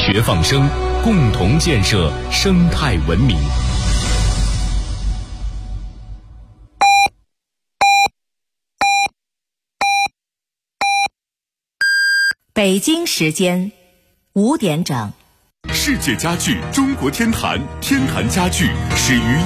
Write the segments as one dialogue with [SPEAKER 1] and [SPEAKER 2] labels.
[SPEAKER 1] 学放声，共同建设生态文明。
[SPEAKER 2] 北京时间5点整。
[SPEAKER 3] 世界家具中国天坛，天坛家具始于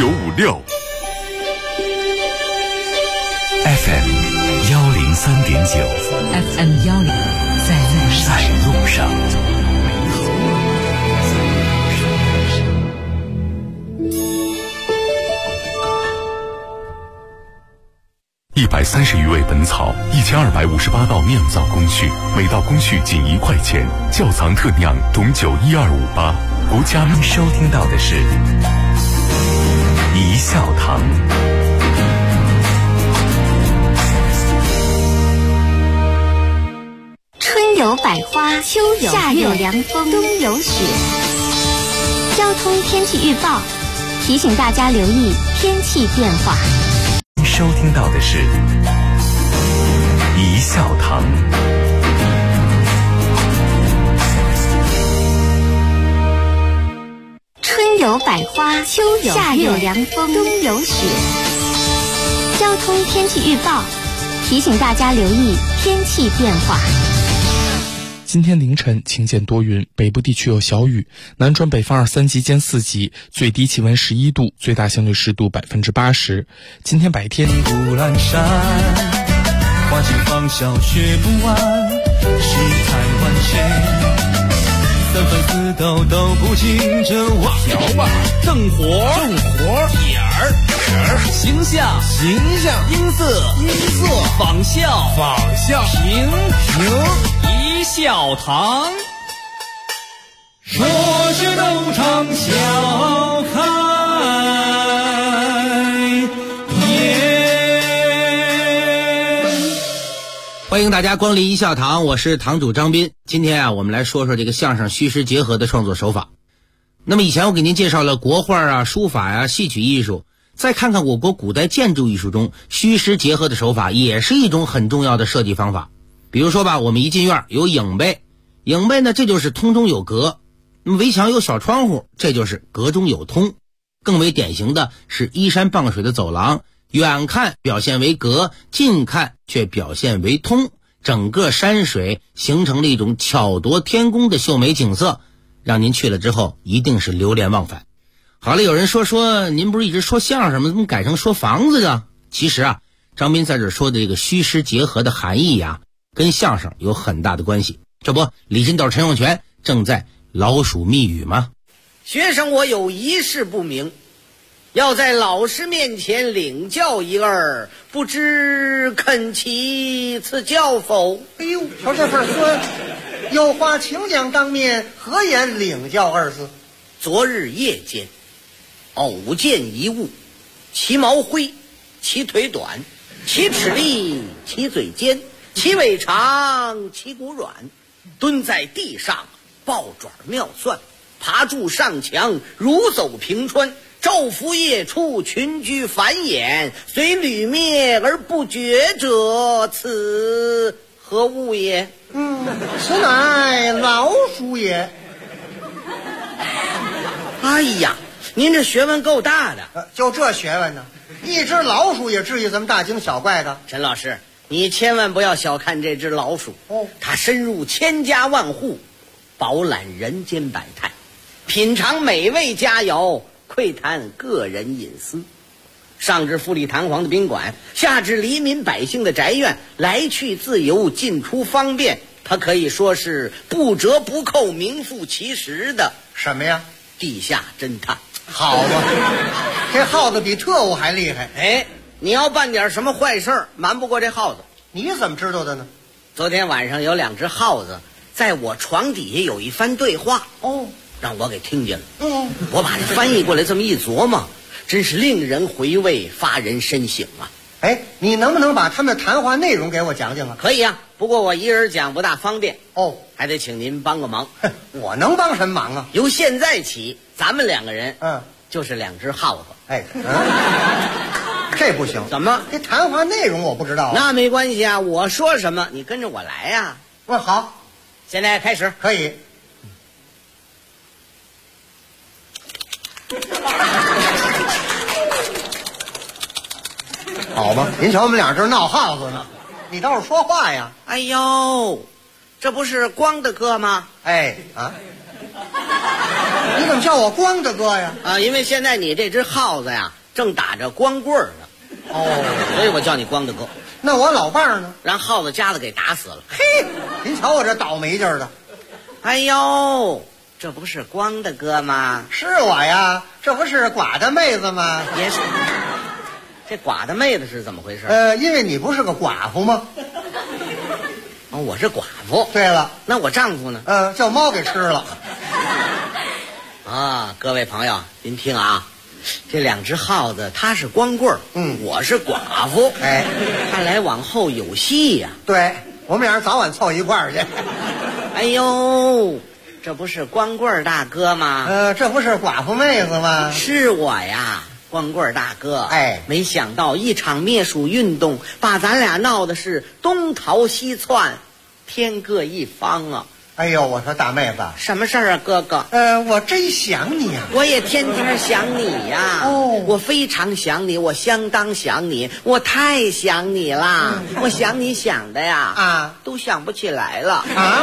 [SPEAKER 3] 1956。FM 103.9
[SPEAKER 2] FM 103
[SPEAKER 3] 在路上。130余味本草，1258道酿造工序，每道工序仅1块钱。窖藏特酿董酒12588，独家。收听到的是一笑堂。
[SPEAKER 4] 春有百花，秋有夏有凉风，冬有雪。交通天气预报提醒大家留意天气变化。
[SPEAKER 3] 收听到的是一笑堂。
[SPEAKER 4] 春有百花，秋有夏有凉风，冬有雪。交通天气预报提醒大家留意天气变化。
[SPEAKER 5] 今天凌晨晴间多云，北部地区有小雨，南转北方2、3级见4级，最低气温11度，最大相对湿度80%。今天白天。
[SPEAKER 6] 古兰山，花期芳笑学不完，十彩万千，三分4斗都不尽这我条吧，正活点儿形象音色仿效平一笑堂，说是斗场笑开颜。
[SPEAKER 7] 欢迎大家光临一笑堂，我是堂主张斌。今天我们来说说这个相声虚实结合的创作手法。那么以前我给您介绍了国画书法戏曲艺术，再看看我国古代建筑艺术中虚实结合的手法，也是一种很重要的设计方法。比如说吧，我们一进院有影背呢，这就是通中有隔。那么围墙有小窗户，这就是隔中有通。更为典型的是依山傍水的走廊，远看表现为隔，近看却表现为通，整个山水形成了一种巧夺天工的秀美景色，让您去了之后一定是流连忘返。好了，有人说您不是一直说相声吗？怎么改成说房子呢？其实张斌在这说的这个虚实结合的含义跟相声有很大的关系。这不，李金斗、陈永泉正在老鼠密语吗？
[SPEAKER 8] 学生我有一事不明，要在老师面前领教一二，不知肯其赐教否？
[SPEAKER 9] 哎呦，瞧这份说，有话请讲当面，何言领教2字？
[SPEAKER 8] 昨日夜间，偶见一物，其毛灰，其腿短，其齿利，其嘴尖，其尾长，其骨软，蹲在地上，抱爪妙算，爬柱上墙，如走平川，昼伏夜出，群居繁衍，虽屡灭而不绝者，此何物也？
[SPEAKER 9] 此乃老鼠也。
[SPEAKER 8] 哎呀，您这学问够大的。
[SPEAKER 9] 就这学问呢，一只老鼠也至于这么大惊小怪的？
[SPEAKER 8] 陈老师，你千万不要小看这只老鼠它深入千家万户，饱览人间百态，品尝美味佳肴，窥探个人隐私，上至富丽堂皇的宾馆，下至黎民百姓的宅院，来去自由，进出方便，它可以说是不折不扣，名副其实的
[SPEAKER 9] 什么呀？
[SPEAKER 8] 地下侦探。
[SPEAKER 9] 好嘛，这耗子比特务还厉害。
[SPEAKER 8] 哎，你要办点什么坏事，瞒不过这耗子。
[SPEAKER 9] 你怎么知道的呢？
[SPEAKER 8] 昨天晚上有2只耗子在我床底下有一番对话，让我给听见了。我把这翻译过来这么一琢磨，真是令人回味，发人深省啊。
[SPEAKER 9] 哎，你能不能把他们的谈话内容给我讲讲啊？
[SPEAKER 8] 可以啊，不过我一人讲不大方便
[SPEAKER 9] 还
[SPEAKER 8] 得请您帮个忙。
[SPEAKER 9] 我能帮什么忙啊？
[SPEAKER 8] 由现在起，咱们2个人就是2只耗子。
[SPEAKER 9] 哎，这不行。
[SPEAKER 8] 怎么？
[SPEAKER 9] 这谈话内容我不知道
[SPEAKER 8] 那没关系啊，我说什么你跟着我来呀。
[SPEAKER 9] 好，
[SPEAKER 8] 现在开始。
[SPEAKER 9] 可以。 好吧，您瞧我们俩这闹耗子呢，你倒是说话呀。
[SPEAKER 8] 哎呦，这不是光的哥吗？
[SPEAKER 9] 哎啊，你怎么叫我光的哥呀？
[SPEAKER 8] 啊，因为现在你这只耗子呀正打着光棍儿呢，所以我叫你光的哥。
[SPEAKER 9] 那我老伴儿呢？
[SPEAKER 8] 让耗子家子给打死了。
[SPEAKER 9] 嘿，您瞧我这倒霉劲儿的。
[SPEAKER 8] 哎呦，这不是光的哥吗？
[SPEAKER 9] 是我呀，这不是寡的妹子吗？
[SPEAKER 8] 也是。这寡的妹子是怎么回事？
[SPEAKER 9] 因为你不是个寡妇吗？
[SPEAKER 8] 哦，我是寡妇。
[SPEAKER 9] 对了，
[SPEAKER 8] 那我丈夫呢？
[SPEAKER 9] 叫猫给吃了。
[SPEAKER 8] 啊，各位朋友，您听啊，这两只耗子，他是光棍儿，我是寡妇。
[SPEAKER 9] 哎，
[SPEAKER 8] 看来往后有戏呀。
[SPEAKER 9] 对，我们俩早晚凑一块儿去。
[SPEAKER 8] 哎呦，这不是光棍儿大哥吗？
[SPEAKER 9] 这不是寡妇妹子吗？
[SPEAKER 8] 是我呀。光棍大哥，
[SPEAKER 9] 哎，
[SPEAKER 8] 没想到一场灭鼠运动把咱俩闹的是东逃西窜，天各一方啊！
[SPEAKER 9] 哎呦，我说大妹子，
[SPEAKER 8] 什么事儿啊，哥哥？
[SPEAKER 9] 我真想你啊！
[SPEAKER 8] 我也天天想你呀！
[SPEAKER 9] 哦，
[SPEAKER 8] 我非常想你，我相当想你，我太想你啦！我想你想的呀，都想不起来了
[SPEAKER 9] 啊！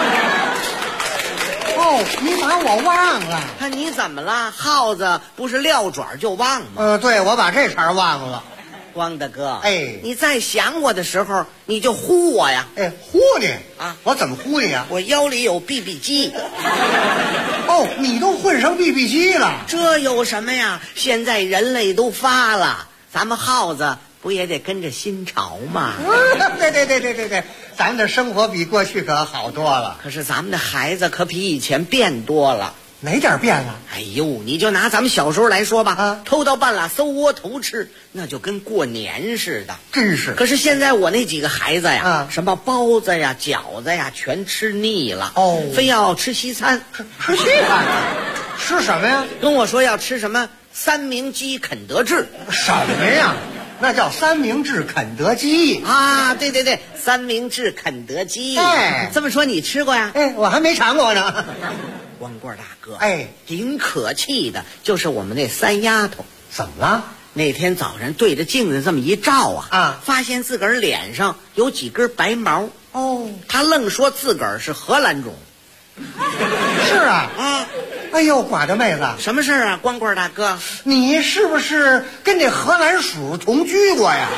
[SPEAKER 9] 哦，你把我忘了？
[SPEAKER 8] 看你怎么了？耗子不是撂爪就忘吗？
[SPEAKER 9] 对，我把这茬忘了。
[SPEAKER 8] 光大哥，
[SPEAKER 9] 哎，
[SPEAKER 8] 你在想我的时候，你就呼我呀！
[SPEAKER 9] 哎，呼你
[SPEAKER 8] 啊！
[SPEAKER 9] 我怎么呼你啊？
[SPEAKER 8] 我腰里有 BB 机。
[SPEAKER 9] 哦，你都混上 BB 机了？
[SPEAKER 8] 这有什么呀？现在人类都发了，咱们耗子不也得跟着新潮吗？
[SPEAKER 9] 对，咱们的生活比过去可好多了。
[SPEAKER 8] 可是咱们的孩子可比以前变多了。
[SPEAKER 9] 哪点变了？
[SPEAKER 8] 哎呦，你就拿咱们小时候来说吧，偷到半拉搜窝头吃，那就跟过年似的，
[SPEAKER 9] 真是。
[SPEAKER 8] 可是现在我那几个孩子呀，什么包子呀、饺子呀，全吃腻了，非要吃西餐。
[SPEAKER 9] 吃西餐？吃什么呀？
[SPEAKER 8] 跟我说要吃什么三明鸡肯德基。
[SPEAKER 9] 什么呀？那叫三明治肯德基
[SPEAKER 8] 啊！对，三明治肯德基。
[SPEAKER 9] 哎，
[SPEAKER 8] 这么说你吃过呀？
[SPEAKER 9] 哎，我还没尝过呢。
[SPEAKER 8] 光棍大哥，
[SPEAKER 9] 哎，
[SPEAKER 8] 顶可气的就是我们那三丫头。
[SPEAKER 9] 怎么了？
[SPEAKER 8] 那天早上对着镜子这么一照发现自个儿脸上有几根白毛。她愣说自个儿是荷兰种。
[SPEAKER 9] 是啊。哎呦，寡的妹子，
[SPEAKER 8] 什么事儿啊？光棍大哥，
[SPEAKER 9] 你是不是跟这荷兰鼠同居过呀？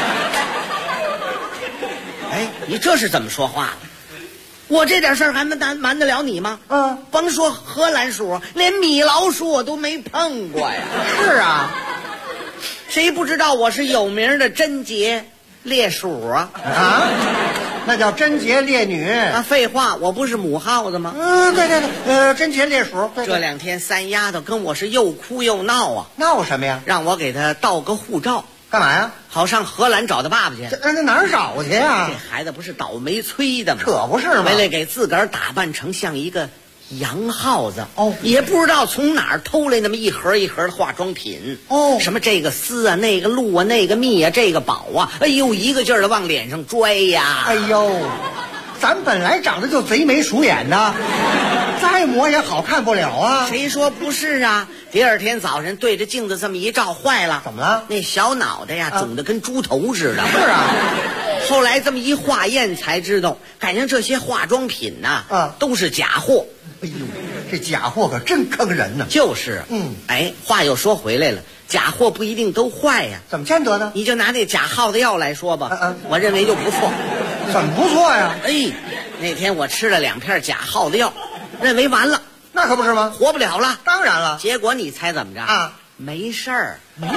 [SPEAKER 8] 哎，你这是怎么说话的？我这点事儿还瞒得了你吗？甭说荷兰鼠，连米老鼠我都没碰过呀。
[SPEAKER 9] 是啊，
[SPEAKER 8] 谁不知道我是有名的贞洁烈鼠啊？
[SPEAKER 9] 那叫贞洁烈女
[SPEAKER 8] 啊！废话，我不是母耗子吗？
[SPEAKER 9] 对，贞洁烈鼠。
[SPEAKER 8] 这两天三丫头跟我是又哭又闹啊！
[SPEAKER 9] 闹什么呀？
[SPEAKER 8] 让我给她盗个护照。
[SPEAKER 9] 干嘛呀？
[SPEAKER 8] 好上荷兰找他爸爸去。
[SPEAKER 9] 那哪儿找去呀？
[SPEAKER 8] 这孩子不是倒霉催的吗？
[SPEAKER 9] 可不是吗？
[SPEAKER 8] 为了给自个儿打扮成像一个洋耗子，也不知道从哪儿偷来那么一盒一盒的化妆品。什么这个丝啊，那个露啊，那个蜜啊，这个宝啊，哎呦，一个劲儿的往脸上拽呀！
[SPEAKER 9] 哎呦，咱本来长得就贼眉鼠眼的，再抹也好看不了啊。
[SPEAKER 8] 谁说不是啊？第二天早上对着镜子这么一照，坏了！
[SPEAKER 9] 怎么了？
[SPEAKER 8] 那小脑袋呀，肿得跟猪头似的。
[SPEAKER 9] 是啊。
[SPEAKER 8] 后来这么一化验才知道，赶上这些化妆品呐，都是假货。
[SPEAKER 9] 哎呦，这假货可真坑人呢。
[SPEAKER 8] 就是。哎，话又说回来了，假货不一定都坏呀。
[SPEAKER 9] 怎么见得呢？
[SPEAKER 8] 你就拿那假耗子药来说吧，我认为就不错。
[SPEAKER 9] 怎么不错呀？
[SPEAKER 8] 哎，那天我吃了2片假耗子药，认为完了。
[SPEAKER 9] 那可不是吗？
[SPEAKER 8] 活不了了。
[SPEAKER 9] 当然了。
[SPEAKER 8] 结果你猜怎么着啊？没事儿。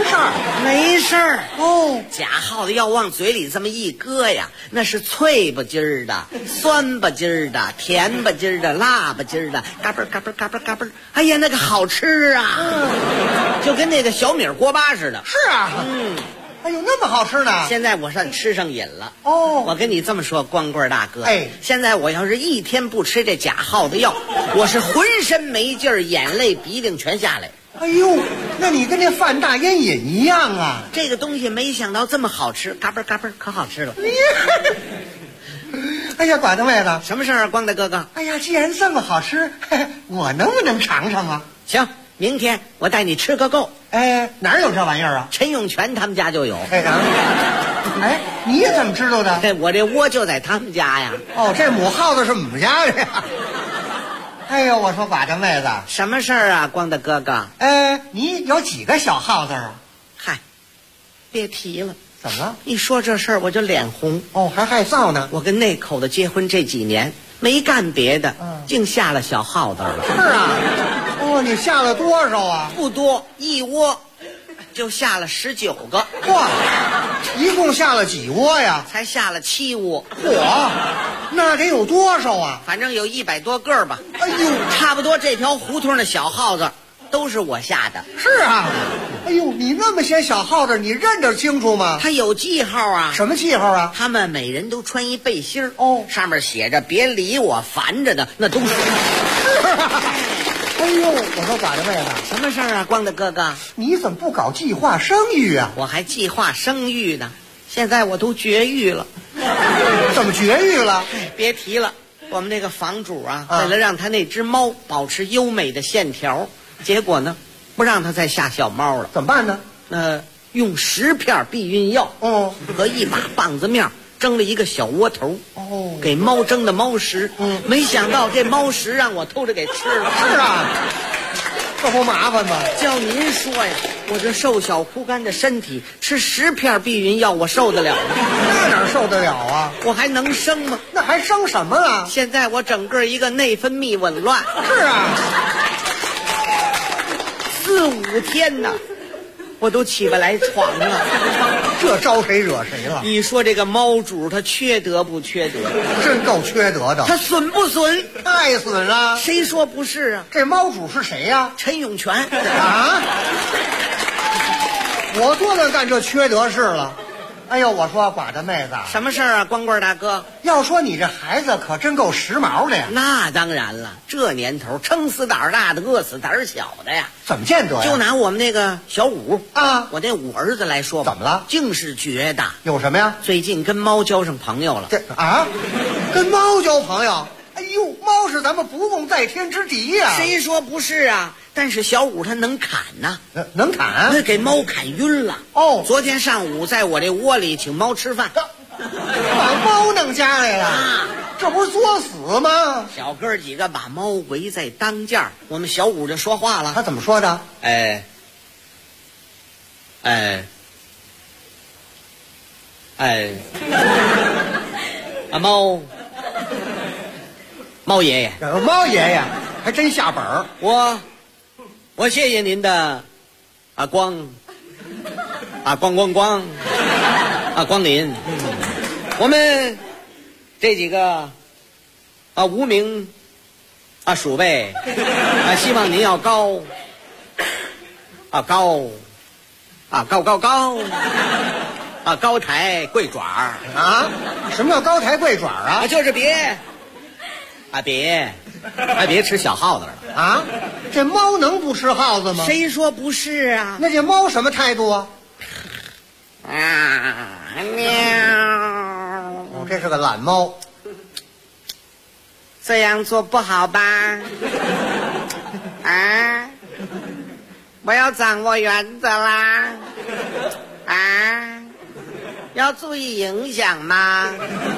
[SPEAKER 8] 假耗子药往嘴里这么一搁呀，那是脆吧唧儿的，酸吧唧儿的，甜吧唧儿的，辣吧唧儿的，嘎嘣嘎嘣嘎嘣嘎嘣。哎呀，那个好吃啊，就跟那个小米锅巴似的。
[SPEAKER 9] 是啊。哎呦，那么好吃呢！
[SPEAKER 8] 现在我算吃上瘾了。我跟你这么说，光棍大哥，现在我要是一天不吃这假耗子药，我是浑身没劲儿，眼泪鼻涕全下来。
[SPEAKER 9] 哎呦，那你跟那犯大烟瘾一样啊！
[SPEAKER 8] 这个东西没想到这么好吃，嘎嘣嘎嘣，可好吃了。
[SPEAKER 9] 哎呀，寡的妹子，
[SPEAKER 8] 什么事儿啊，光大哥哥？
[SPEAKER 9] 哎呀，既然这么好吃，我能不能尝尝啊？
[SPEAKER 8] 行，明天我带你吃个够。
[SPEAKER 9] 哪儿有这玩意儿啊？
[SPEAKER 8] 陈永泉他们家就有。
[SPEAKER 9] 哎，你怎么知道的？
[SPEAKER 8] 我这窝就在他们家呀。
[SPEAKER 9] 哦，这母耗子是我们家的呀。哎呦，我说寡家妹子，
[SPEAKER 8] 什么事儿啊，光大哥哥？
[SPEAKER 9] 你有几个小耗子啊？
[SPEAKER 8] 嗨，别提了。
[SPEAKER 9] 怎么了？
[SPEAKER 8] 一说这事儿我就脸红。
[SPEAKER 9] 哦，还害臊呢。
[SPEAKER 8] 我跟那口子结婚这几年没干别的，净下了小耗子了。
[SPEAKER 9] 是啊。哦，你下了多少啊？
[SPEAKER 8] 不多，一窝就下了19个。
[SPEAKER 9] 哇，一共下了几窝呀？
[SPEAKER 8] 才下了7窝。
[SPEAKER 9] 嚯，那得有多少啊？
[SPEAKER 8] 反正有100多个吧。
[SPEAKER 9] 哎呦，
[SPEAKER 8] 差不多这条胡同的小耗子都是我下的。
[SPEAKER 9] 是啊。哎呦，你那么些小耗子，你认得清楚吗？
[SPEAKER 8] 他有记号啊。
[SPEAKER 9] 什么记号啊？
[SPEAKER 8] 他们每人都穿一背心
[SPEAKER 9] 哦，
[SPEAKER 8] 上面写着别理我，烦着的那都是。
[SPEAKER 9] 哎呦，我说寡家妹子，
[SPEAKER 8] 什么事儿啊，光大哥哥？
[SPEAKER 9] 你怎么不搞计划生育啊？
[SPEAKER 8] 我还计划生育呢，现在我都绝育了。
[SPEAKER 9] 怎么绝育了？
[SPEAKER 8] 别提了，我们那个房主啊，为了让他那只猫保持优美的线条，结果呢，不让他再下小猫了。
[SPEAKER 9] 怎么办呢？
[SPEAKER 8] 用10片避孕药，和一把棒子面蒸了一个小窝头，给猫蒸的猫食。没想到这猫食让我偷着给吃了。
[SPEAKER 9] 是啊，这不麻烦吗？
[SPEAKER 8] 叫您说呀，我这瘦小枯干的身体吃10片避孕药，我受得了吗？
[SPEAKER 9] 那哪受得了啊？
[SPEAKER 8] 我还能生吗？
[SPEAKER 9] 那还生什么了？
[SPEAKER 8] 现在我整个一个内分泌紊乱。
[SPEAKER 9] 是啊
[SPEAKER 8] ，4、5天呢，我都起不来床了。
[SPEAKER 9] 这招谁惹谁了？
[SPEAKER 8] 你说这个猫主他缺德不缺德？
[SPEAKER 9] 真够缺德的。
[SPEAKER 8] 他损不损？
[SPEAKER 9] 太损了。
[SPEAKER 8] 谁说不是啊？
[SPEAKER 9] 这猫主是谁呀？
[SPEAKER 8] 陈永泉。
[SPEAKER 9] 啊！我多能干这缺德事了。哎呦，我说寡家妹子，
[SPEAKER 8] 什么事儿啊，光棍大哥？
[SPEAKER 9] 要说你这孩子可真够时髦的呀。
[SPEAKER 8] 那当然了，这年头撑死胆大的，饿死胆小的呀。
[SPEAKER 9] 怎么见得呀？
[SPEAKER 8] 就拿我们那个小五
[SPEAKER 9] 啊，
[SPEAKER 8] 我那五儿子来说吧，
[SPEAKER 9] 怎么了？
[SPEAKER 8] 竟是绝的。
[SPEAKER 9] 有什么呀？
[SPEAKER 8] 最近跟猫交上朋友了。
[SPEAKER 9] 跟猫交朋友？哎呦，猫是咱们不共戴天之敌呀。
[SPEAKER 8] 谁说不是啊？但是小五他能砍呐，
[SPEAKER 9] 能砍，
[SPEAKER 8] 那给猫砍晕了。昨天上午在我这窝里请猫吃饭，
[SPEAKER 9] 把猫弄家来了，这不是作死吗？
[SPEAKER 8] 小哥几个把猫围在当间，我们小五就说话了。
[SPEAKER 9] 他怎么说的？
[SPEAKER 8] 猫爷爷，
[SPEAKER 9] 猫爷爷还真下本儿。
[SPEAKER 8] 我谢谢您的光临。我们这几个无名鼠辈希望您要高抬贵爪
[SPEAKER 9] 啊！什么叫高抬贵爪啊？
[SPEAKER 8] 就是别吃小耗子了
[SPEAKER 9] 啊！这猫能不吃耗子吗？
[SPEAKER 8] 谁说不是啊？
[SPEAKER 9] 那这猫什么态度啊？
[SPEAKER 8] 喵！
[SPEAKER 9] 这是个懒猫。
[SPEAKER 8] 这样做不好吧？我要掌握原则啦！要注意影响吗？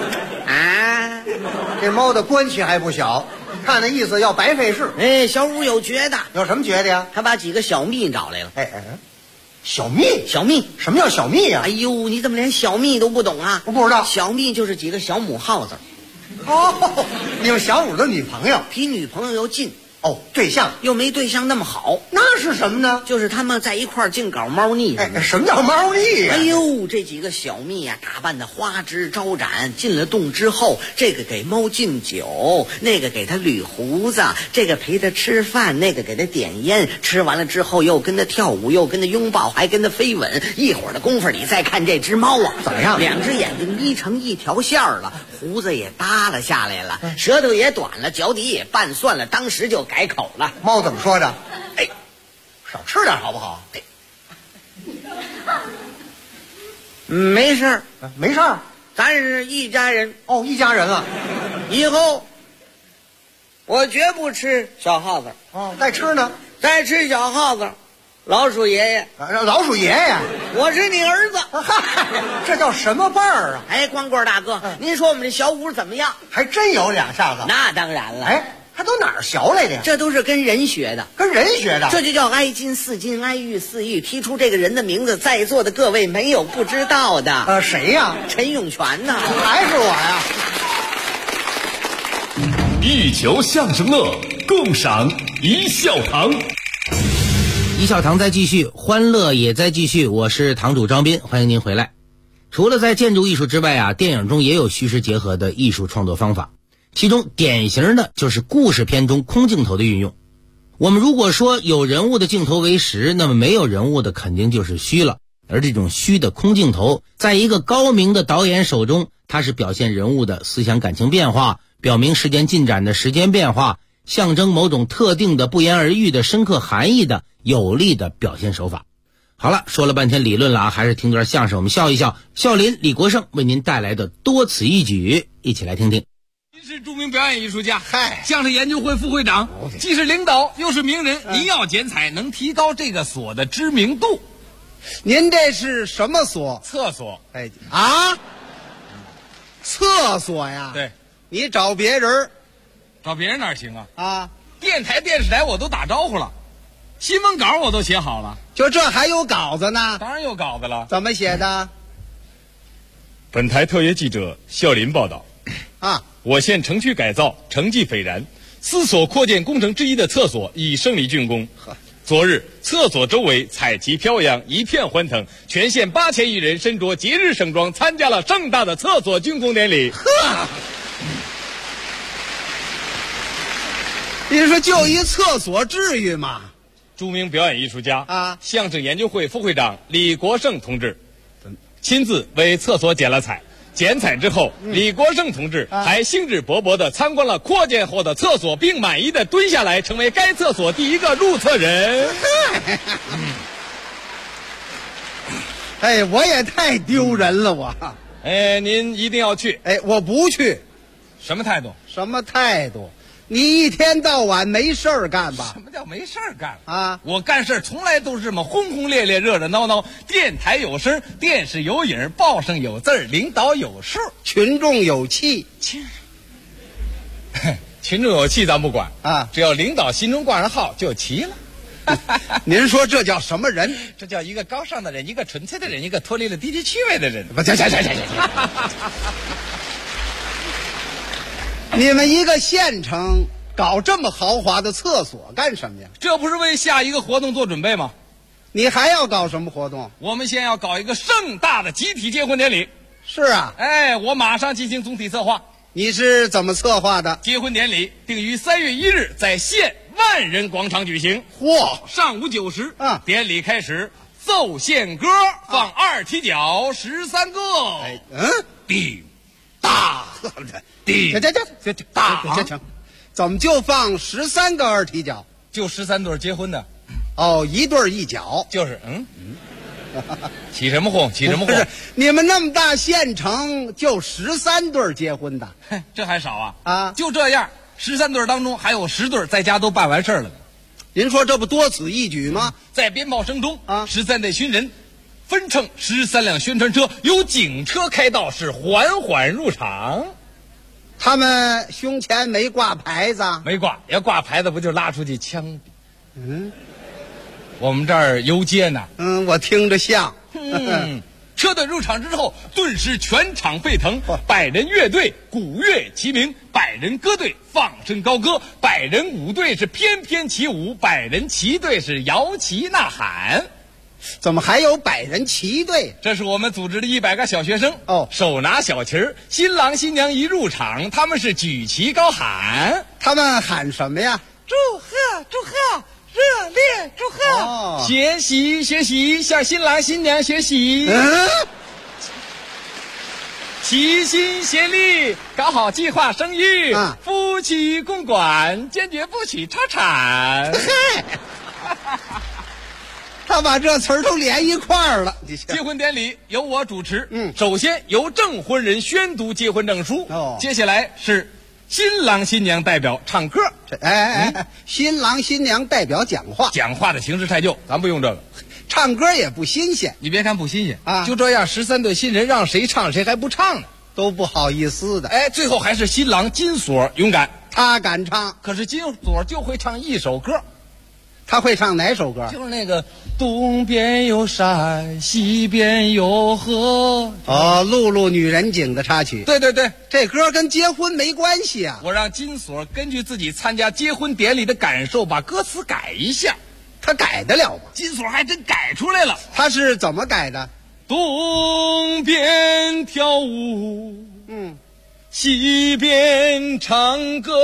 [SPEAKER 9] 这猫的官气还不小，看那意思要白费事。
[SPEAKER 8] 小五有绝的。
[SPEAKER 9] 有什么绝的呀？
[SPEAKER 8] 他把几个小蜜找来了。
[SPEAKER 9] 小蜜？什么叫小蜜呀？
[SPEAKER 8] 哎呦，你怎么连小蜜都不懂啊？
[SPEAKER 9] 我不知道。
[SPEAKER 8] 小蜜就是几个小母耗子。
[SPEAKER 9] 你们小五的女朋友
[SPEAKER 8] 比女朋友又近。
[SPEAKER 9] 对象
[SPEAKER 8] 又没对象那么好。
[SPEAKER 9] 那是什么呢？
[SPEAKER 8] 就是他们在一块儿净搞猫腻。
[SPEAKER 9] 什么叫猫腻呀？
[SPEAKER 8] 哎呦，这几个小蜜啊，打扮的花枝招展，进了洞之后，这个给猫敬酒，那个给它捋胡子，这个陪它吃饭，那个给它点烟，吃完了之后又跟它跳舞，又跟它拥抱，还跟它飞吻。一会儿的功夫，你再看这只猫啊，
[SPEAKER 9] 怎么样？
[SPEAKER 8] 两只眼睛眯成一条线了，胡子也耷拉下来了，舌头也短了，脚底也拌蒜了，当时就改口了。
[SPEAKER 9] 猫怎么说的？少吃点好不好？
[SPEAKER 8] 没事儿，
[SPEAKER 9] 没事儿，
[SPEAKER 8] 咱是一家人。
[SPEAKER 9] 一家人了。
[SPEAKER 8] 以后我绝不吃小耗子。
[SPEAKER 9] 再吃呢？
[SPEAKER 8] 再吃小耗子，老鼠爷爷。
[SPEAKER 9] 老鼠爷爷？
[SPEAKER 8] 我是你儿子。
[SPEAKER 9] 嗨，这叫什么辈儿啊？
[SPEAKER 8] 哎，光棍大哥，您说我们这小五怎么样？
[SPEAKER 9] 还真有两下子。
[SPEAKER 8] 那当然了。
[SPEAKER 9] 哎，他都哪儿学来的呀？
[SPEAKER 8] 这都是跟人学的，
[SPEAKER 9] 跟人学的。
[SPEAKER 8] 这就叫哀金似金，哀玉似玉。提出这个人的名字，在座的各位没有不知道的。
[SPEAKER 9] 谁呀？
[SPEAKER 8] 陈永泉呐，
[SPEAKER 9] 还是我呀？
[SPEAKER 1] 一球相声乐，共赏一笑堂。
[SPEAKER 7] 一笑堂在继续，欢乐也在继续。我是堂主张斌，欢迎您回来。除了在建筑艺术之外啊，电影中也有虚实结合的艺术创作方法，其中典型的就是故事片中空镜头的运用。我们如果说有人物的镜头为实，那么没有人物的肯定就是虚了。而这种虚的空镜头，在一个高明的导演手中，它是表现人物的思想感情变化，表明时间进展的时间变化，象征某种特定的不言而喻的深刻含义的有力的表现手法。好了，说了半天理论了啊，还是听段相声，我们笑一笑。笑林李国盛为您带来的多此一举，一起来听听。
[SPEAKER 10] 您是著名表演艺术家，相声研究会副会长，既是领导又是名人，您要剪彩，能提高这个所的知名度。
[SPEAKER 11] 您这是什么所？
[SPEAKER 10] 厕所。
[SPEAKER 11] 哎啊，厕所呀？
[SPEAKER 10] 对，
[SPEAKER 11] 你找别人，
[SPEAKER 10] 找别人哪行啊？
[SPEAKER 11] 啊，
[SPEAKER 10] 电台电视台我都打招呼了，新闻稿我都写好了，
[SPEAKER 11] 就这还有稿子呢？
[SPEAKER 10] 当然有稿子了。
[SPEAKER 11] 怎么写的？
[SPEAKER 12] 本台特约记者笑林报道。
[SPEAKER 11] 啊，
[SPEAKER 12] 我县城区改造成绩斐然，4所扩建工程之一的厕所已胜利竣工。昨日，厕所周围彩旗飘扬，一片欢腾，全县8000余人身着节日盛装，参加了盛大的厕所竣工典礼。
[SPEAKER 11] 你说就一厕所至于吗？
[SPEAKER 12] 著名表演艺术家
[SPEAKER 11] 啊，
[SPEAKER 12] 相声研究会副会长李国盛同志亲自为厕所剪了彩。剪彩之后，李国盛同志还兴致勃勃地参观了扩建后的厕所，并满意地蹲下来，成为该厕所第一个入厕人。
[SPEAKER 11] 哎，我也太丢人了，我。
[SPEAKER 12] 哎，您一定要去。
[SPEAKER 11] 哎，我不去。
[SPEAKER 10] 什么态度？
[SPEAKER 11] 什么态度？你一天到晚没事儿干吧？
[SPEAKER 10] 什么叫没事儿干
[SPEAKER 11] 啊？
[SPEAKER 10] 我干事从来都是这么轰轰烈烈、热热闹闹。电台有声，电视有影，报上有字，领导有数，
[SPEAKER 11] 群众有气。
[SPEAKER 10] 群众有气咱不管
[SPEAKER 11] 啊，
[SPEAKER 10] 只要领导心中挂上号就齐了。
[SPEAKER 11] 您说这叫什么人？
[SPEAKER 10] 这叫一个高尚的人，一个纯粹的人，一个脱离了低级趣味的人。
[SPEAKER 11] 不，行。你们一个县城搞这么豪华的厕所干什么呀？
[SPEAKER 10] 这不是为下一个活动做准备吗？
[SPEAKER 11] 你还要搞什么活动？
[SPEAKER 10] 我们先要搞一个盛大的集体结婚典礼。
[SPEAKER 11] 是啊，
[SPEAKER 10] 哎，我马上进行总体策划。
[SPEAKER 11] 你是怎么策划的？
[SPEAKER 10] 结婚典礼定于3月1日在县万人广场举行。
[SPEAKER 11] 嚯，
[SPEAKER 10] 上午9时，典礼开始，奏献歌，放2踢脚13个。
[SPEAKER 11] 哎，
[SPEAKER 10] 叮大叮
[SPEAKER 11] 行，怎么就放13个2踢脚？
[SPEAKER 10] 就13对结婚的。
[SPEAKER 11] 哦，一对一脚，
[SPEAKER 10] 就是起什么哄？起什么哄？
[SPEAKER 11] 不是，你们那么大县城就13对结婚的，
[SPEAKER 10] 这还少啊？
[SPEAKER 11] 啊，
[SPEAKER 10] 就这样，13对当中还有10对在家都办完事儿了。
[SPEAKER 11] 您说这不多此一举吗？
[SPEAKER 10] 在鞭炮声中，13队军人分乘13辆宣传车，由警车开道，是缓缓入场。
[SPEAKER 11] 他们胸前没挂牌子？
[SPEAKER 10] 没挂，要挂牌子不就拉出去枪毙？我们这儿游街呢。
[SPEAKER 11] 我听着像。
[SPEAKER 10] 车队入场之后，顿时全场沸腾，100人乐队鼓乐齐鸣，100人歌队放声高歌，100人舞队是翩翩起舞，100人旗队是摇旗呐喊。
[SPEAKER 11] 怎么还有100人旗队？
[SPEAKER 10] 这是我们组织的100个小学生
[SPEAKER 11] 手
[SPEAKER 10] 拿小旗儿，新郎新娘一入场，他们是举旗高喊。
[SPEAKER 11] 他们喊什么呀？
[SPEAKER 10] 祝贺祝贺，热烈祝贺！学习学习，向新郎新娘学习。齐心协力，搞好计划生育，夫妻共管，坚决不许超产。
[SPEAKER 11] 他把这词儿都连一块儿了。
[SPEAKER 10] 结婚典礼由我主持。首先由证婚人宣读结婚证书。接下来是新郎新娘代表唱歌。
[SPEAKER 11] 新郎新娘代表讲话。
[SPEAKER 10] 讲话的形式太旧，咱不用这个。
[SPEAKER 11] 唱歌也不新鲜。
[SPEAKER 10] 你别看不新鲜
[SPEAKER 11] 啊，
[SPEAKER 10] 就这样13对新人让谁唱谁还不唱呢，
[SPEAKER 11] 都不好意思的。
[SPEAKER 10] 哎，最后还是新郎金锁勇敢，
[SPEAKER 11] 他敢唱。
[SPEAKER 10] 可是金锁就会唱一首歌。
[SPEAKER 11] 他会唱哪首歌？
[SPEAKER 10] 就是那个东边有山，西边有河。
[SPEAKER 11] 哦，露露女人景的插曲。
[SPEAKER 10] 对对对，
[SPEAKER 11] 这歌跟结婚没关系啊。
[SPEAKER 10] 我让金锁根据自己参加结婚典礼的感受，把歌词改一下。
[SPEAKER 11] 他改得了吗？
[SPEAKER 10] 金锁还真改出来了。
[SPEAKER 11] 他是怎么改的？
[SPEAKER 10] 东边跳舞，西边唱歌，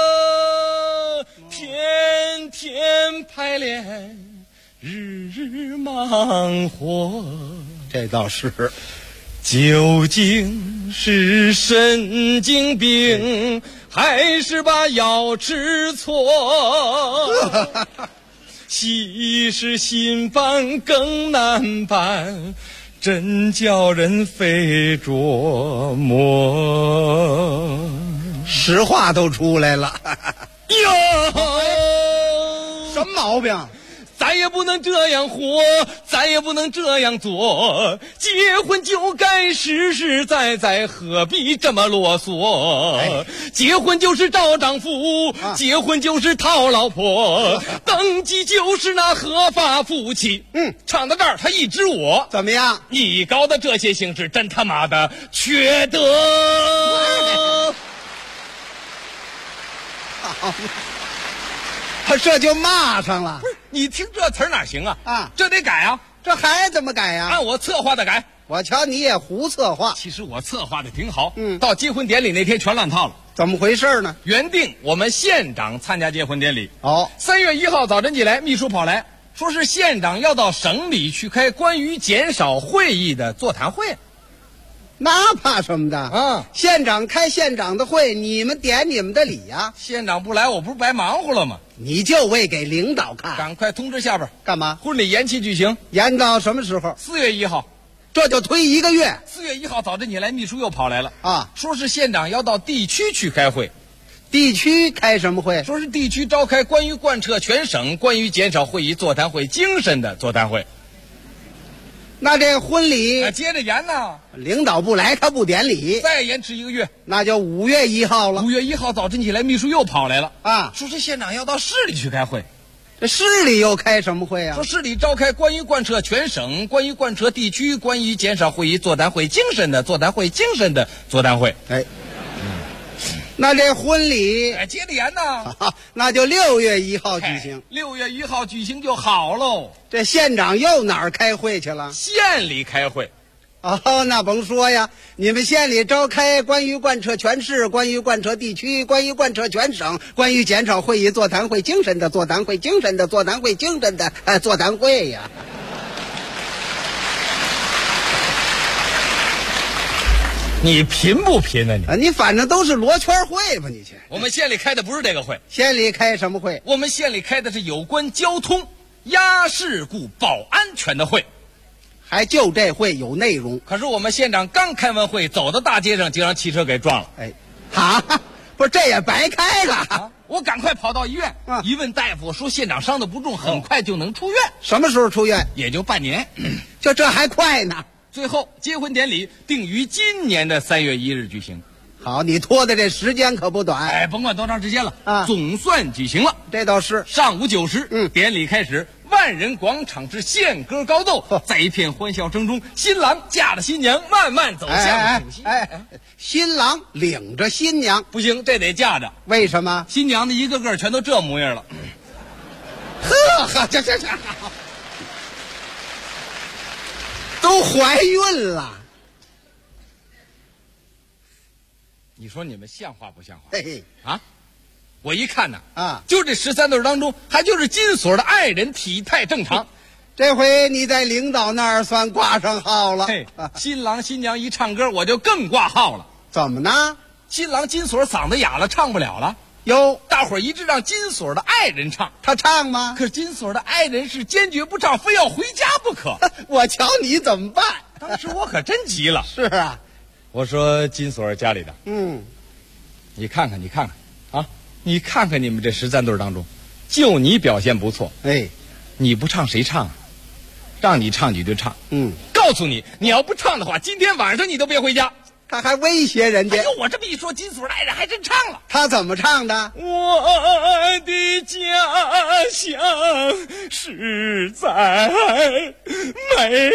[SPEAKER 10] 天天排练，日日忙活。
[SPEAKER 11] 这倒是。
[SPEAKER 10] 究竟是神经病，还是把药吃错？戏是新办更难办，真叫人费琢磨。
[SPEAKER 11] 实话都出来了。
[SPEAKER 10] 哟，
[SPEAKER 11] 什么毛病？
[SPEAKER 10] 咱也不能这样活，咱也不能这样做。结婚就该实实在在，何必这么啰嗦？结婚就是找丈夫，结婚就是讨老婆，登记就是那合法夫妻。唱到这儿，他一指我，
[SPEAKER 11] 怎么样？
[SPEAKER 10] 你搞的这些形式真他妈的缺德！
[SPEAKER 11] 他这就骂上了。
[SPEAKER 10] 你听这词儿哪行啊？
[SPEAKER 11] 啊，
[SPEAKER 10] 这得改啊！
[SPEAKER 11] 这还怎么改呀？
[SPEAKER 10] 按我策划的改。
[SPEAKER 11] 我瞧你也胡策划。
[SPEAKER 10] 其实我策划的挺好。到结婚典礼那天全乱套了。
[SPEAKER 11] 怎么回事呢？
[SPEAKER 10] 原定我们县长参加结婚典礼。
[SPEAKER 11] 哦
[SPEAKER 10] ，3月1号早晨起来，秘书跑来说是县长要到省里去开关于减少会议的座谈会。
[SPEAKER 11] 那怕什么的？县长开县长的会，你们点你们的礼呀。
[SPEAKER 10] 县长不来，我不是白忙活了吗？
[SPEAKER 11] 你就为给领导看。
[SPEAKER 10] 赶快通知下边
[SPEAKER 11] 干嘛？
[SPEAKER 10] 婚礼延期举行，
[SPEAKER 11] 延到什么时候
[SPEAKER 10] ？4月1号，
[SPEAKER 11] 这就推1个月。
[SPEAKER 10] 4月1号早晨起来，秘书又跑来了
[SPEAKER 11] 啊，
[SPEAKER 10] 说是县长要到地区去开会。
[SPEAKER 11] 地区开什么会？
[SPEAKER 10] 说是地区召开关于贯彻全省关于减少会议座谈会精神的座谈会。
[SPEAKER 11] 那这婚礼
[SPEAKER 10] 接着延呢？
[SPEAKER 11] 领导不来，他不典礼，
[SPEAKER 10] 再延迟1个月，
[SPEAKER 11] 那就5月1号了。
[SPEAKER 10] 5月1号早晨起来，秘书又跑来了
[SPEAKER 11] 啊，
[SPEAKER 10] 说是县长要到市里去开会。
[SPEAKER 11] 这市里又开什么会啊？
[SPEAKER 10] 说市里召开关于贯彻全省、关于贯彻地区、关于减少会议座谈会精神的座谈会精神的座谈会。
[SPEAKER 11] 那这婚礼
[SPEAKER 10] 接着延呢？
[SPEAKER 11] 那就6月1号举行。
[SPEAKER 10] 6月1号举行就好喽。
[SPEAKER 11] 这县长又哪儿开会去了？
[SPEAKER 10] 县里开会。
[SPEAKER 11] 哦，那甭说呀，你们县里召开关于贯彻全市、关于贯彻地区、关于贯彻全省、关于减少会议座谈会精神的座谈会精神的座谈会精神的座谈会呀。
[SPEAKER 10] 你贫不贫呢？
[SPEAKER 11] 你反正都是罗圈会吧？你去。
[SPEAKER 10] 我们县里开的不是这个会。
[SPEAKER 11] 县里开什么会？
[SPEAKER 10] 我们县里开的是有关交通、压事故、保安全的会。
[SPEAKER 11] 还就这会有内容。
[SPEAKER 10] 可是我们县长刚开完会，走到大街上就让汽车给撞了。
[SPEAKER 11] 不是这也白开了。
[SPEAKER 10] 我赶快跑到医院，一问大夫说县长伤得不重，很快就能出院。
[SPEAKER 11] 什么时候出院？
[SPEAKER 10] 也就半年。
[SPEAKER 11] 就这还快呢。
[SPEAKER 10] 最后结婚典礼定于今年的3月1日举行。
[SPEAKER 11] 好，你拖的这时间可不短。
[SPEAKER 10] 甭管多长时间了总算举行了。
[SPEAKER 11] 这倒是。
[SPEAKER 10] 上午9时，典礼开始，万人广场之献歌高奏，在一片欢笑声中，新郎驾着新娘慢慢走向主席。
[SPEAKER 11] 新郎领着新娘，
[SPEAKER 10] 不行，这得架着。
[SPEAKER 11] 为什么？
[SPEAKER 10] 新娘的一个个全都这模样了。
[SPEAKER 11] 这都怀孕了。
[SPEAKER 10] 你说你们像话不像话？
[SPEAKER 11] 嘿
[SPEAKER 10] 啊！我一看呢，就这13对当中，还就是金锁的爱人体态正常。
[SPEAKER 11] 这回你在领导那儿算挂上号了。
[SPEAKER 10] 新郎新娘一唱歌，我就更挂号了。
[SPEAKER 11] 怎么呢？
[SPEAKER 10] 新郎金锁嗓子哑了，唱不了了。大伙儿一致让金锁的爱人唱，
[SPEAKER 11] 他唱吗？
[SPEAKER 10] 可是金锁的爱人是坚决不唱，非要回家不可。
[SPEAKER 11] 我瞧你怎么办？
[SPEAKER 10] 当时我可真急了。
[SPEAKER 11] 是啊，
[SPEAKER 10] 我说金锁家里的，你看看啊，你看看你们这13对当中，就你表现不错。
[SPEAKER 11] 哎，
[SPEAKER 10] 你不唱谁唱啊？ 让你唱你就唱。告诉你，你要不唱的话，今天晚上你都别回家。
[SPEAKER 11] 他还威胁人家。
[SPEAKER 10] 哎呦，我这么一说，金锁来人还真唱了。
[SPEAKER 11] 他怎么唱的？
[SPEAKER 10] 我的家乡实在美，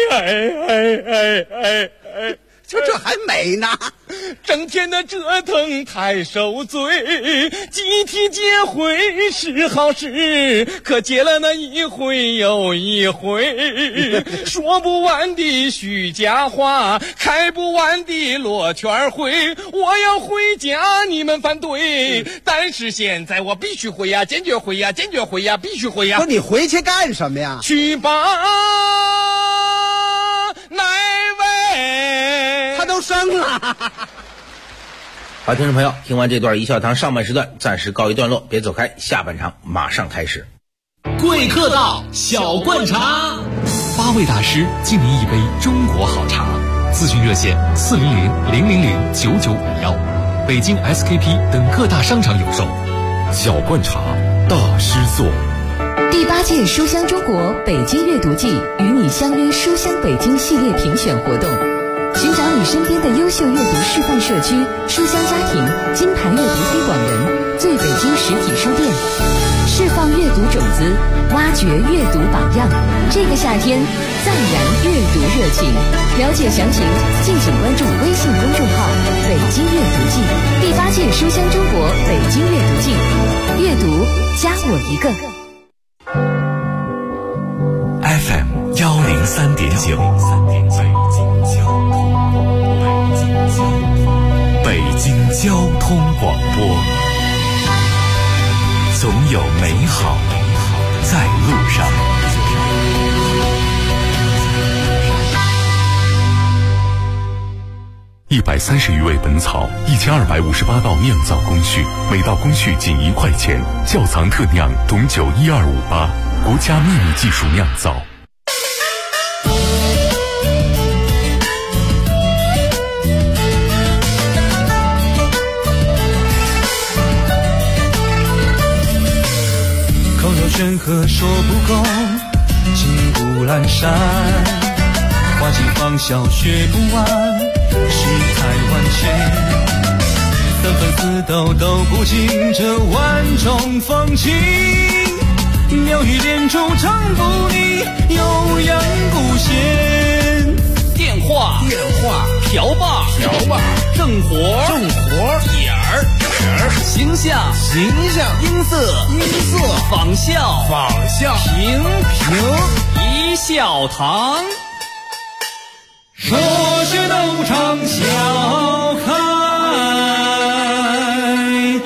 [SPEAKER 11] 这还美呢，
[SPEAKER 10] 整天的折腾太受罪，集体结婚是好事，可结了那一回又一回，说不完的虚假话，开不完的罗圈会，我要回家你们反对，但是现在我必须回呀，坚决回呀，坚决回呀，必须回呀。
[SPEAKER 11] 说你回去干什么呀？
[SPEAKER 10] 去吧哪位，
[SPEAKER 11] 他都生了。
[SPEAKER 7] 好，听众朋友，听完这段一笑堂上半时段暂时告一段落，别走开，下半场马上开始。
[SPEAKER 1] 贵客到，小灌茶
[SPEAKER 3] ，8位大师敬您一杯中国好茶。咨询热线400-000-9951，北京 SKP 等各大商场有售。小灌茶，大师座。
[SPEAKER 13] 第8届书香中国北京阅读季与你相约书香北京系列评选活动，寻找你身边的优秀阅读示范社区、书香家庭、金牌阅读推广人、最北京实体书店，释放阅读种子，挖掘阅读榜样。这个夏天，暂燃阅读热情。了解详情，敬请关注微信公众号“北京阅读季”。第8届书香中国北京阅读季，阅读加我一个。
[SPEAKER 3] FM 103.9，北京交通广播，总有美好在路上。130余味本草，1258道酿造工序，每道工序仅1块钱。窖藏特酿董酒12588，国家秘密技术酿造。
[SPEAKER 6] 口若悬河说不够，骑虎阑珊，花季芳笑学不完，世态万千，三分四斗都不尽这万种风情，妙语连珠唱不腻，悠扬不闲。
[SPEAKER 1] 电话瓢把正活眼儿形象音色仿效平一笑堂，
[SPEAKER 6] 说学逗唱笑开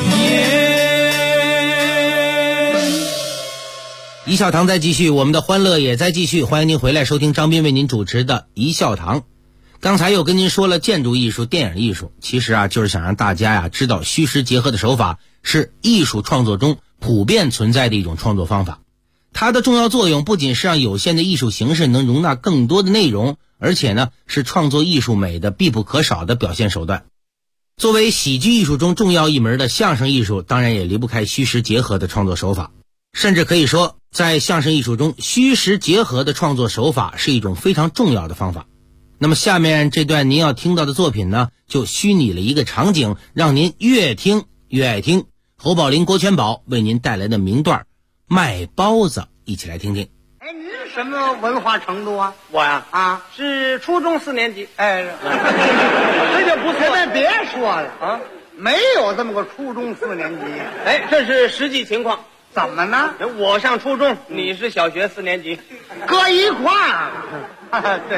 [SPEAKER 6] 颜。
[SPEAKER 7] 一笑堂在继续，我们的欢乐也在继续，欢迎您回来收听张斌为您主持的一笑堂。刚才又跟您说了建筑艺术、电影艺术，其实就是想让大家知道虚实结合的手法是艺术创作中普遍存在的一种创作方法。它的重要作用不仅是让有限的艺术形式能容纳更多的内容，而且是创作艺术美的必不可少的表现手段。作为喜剧艺术中重要一门的相声艺术，当然也离不开虚实结合的创作手法。甚至可以说，在相声艺术中，虚实结合的创作手法是一种非常重要的方法。那么下面这段您要听到的作品呢，就虚拟了一个场景，让您越听越爱听。侯宝林、郭全宝为您带来的名段卖包子，一起来听听。
[SPEAKER 9] 哎，您什么文化程度啊？
[SPEAKER 14] 我呀是初中4年级。哎，这就不错。
[SPEAKER 9] 咱别说了啊，没有这么个初中4年级。
[SPEAKER 14] 哎，这是实际情况。
[SPEAKER 9] 怎么呢？
[SPEAKER 14] 我上初中，你是小学4年级，
[SPEAKER 9] 搁一块儿。对。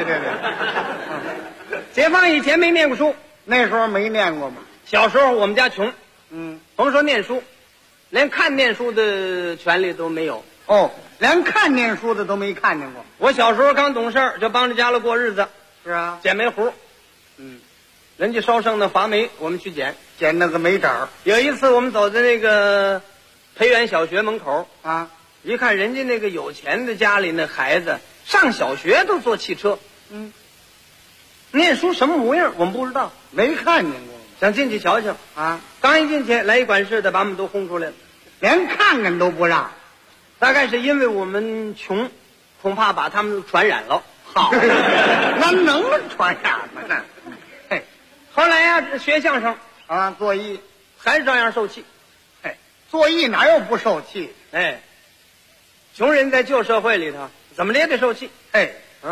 [SPEAKER 14] 解放以前没念过书，
[SPEAKER 9] 那时候没念过吗？
[SPEAKER 14] 小时候我们家穷，甭说念书，连看念书的权利都没有。
[SPEAKER 9] 哦，连看念书的都没看见过。
[SPEAKER 14] 我小时候刚懂事就帮着家里过日子。
[SPEAKER 9] 是啊，
[SPEAKER 14] 捡煤糊。人家烧剩的伐煤，我们去捡
[SPEAKER 9] 那个煤渣。
[SPEAKER 14] 有一次我们走在那个培元小学门口
[SPEAKER 9] 一
[SPEAKER 14] 看人家那个有钱的家里那孩子上小学都坐汽车，念书什么模样我们不知道，
[SPEAKER 9] 没看见过，
[SPEAKER 14] 想进去瞧瞧刚一进去，来一管事的把我们都轰出来了，
[SPEAKER 9] 连看看都不让。
[SPEAKER 14] 大概是因为我们穷， 恐怕把他们传染了。
[SPEAKER 11] 好，那能传染吗？那，
[SPEAKER 14] 嘿，后来呀，学相声
[SPEAKER 11] 啊，做艺
[SPEAKER 14] 还是照样受气。
[SPEAKER 11] 嘿，做艺哪有不受气？
[SPEAKER 14] 哎，穷人在旧社会里头怎么也得受气。
[SPEAKER 11] 哎，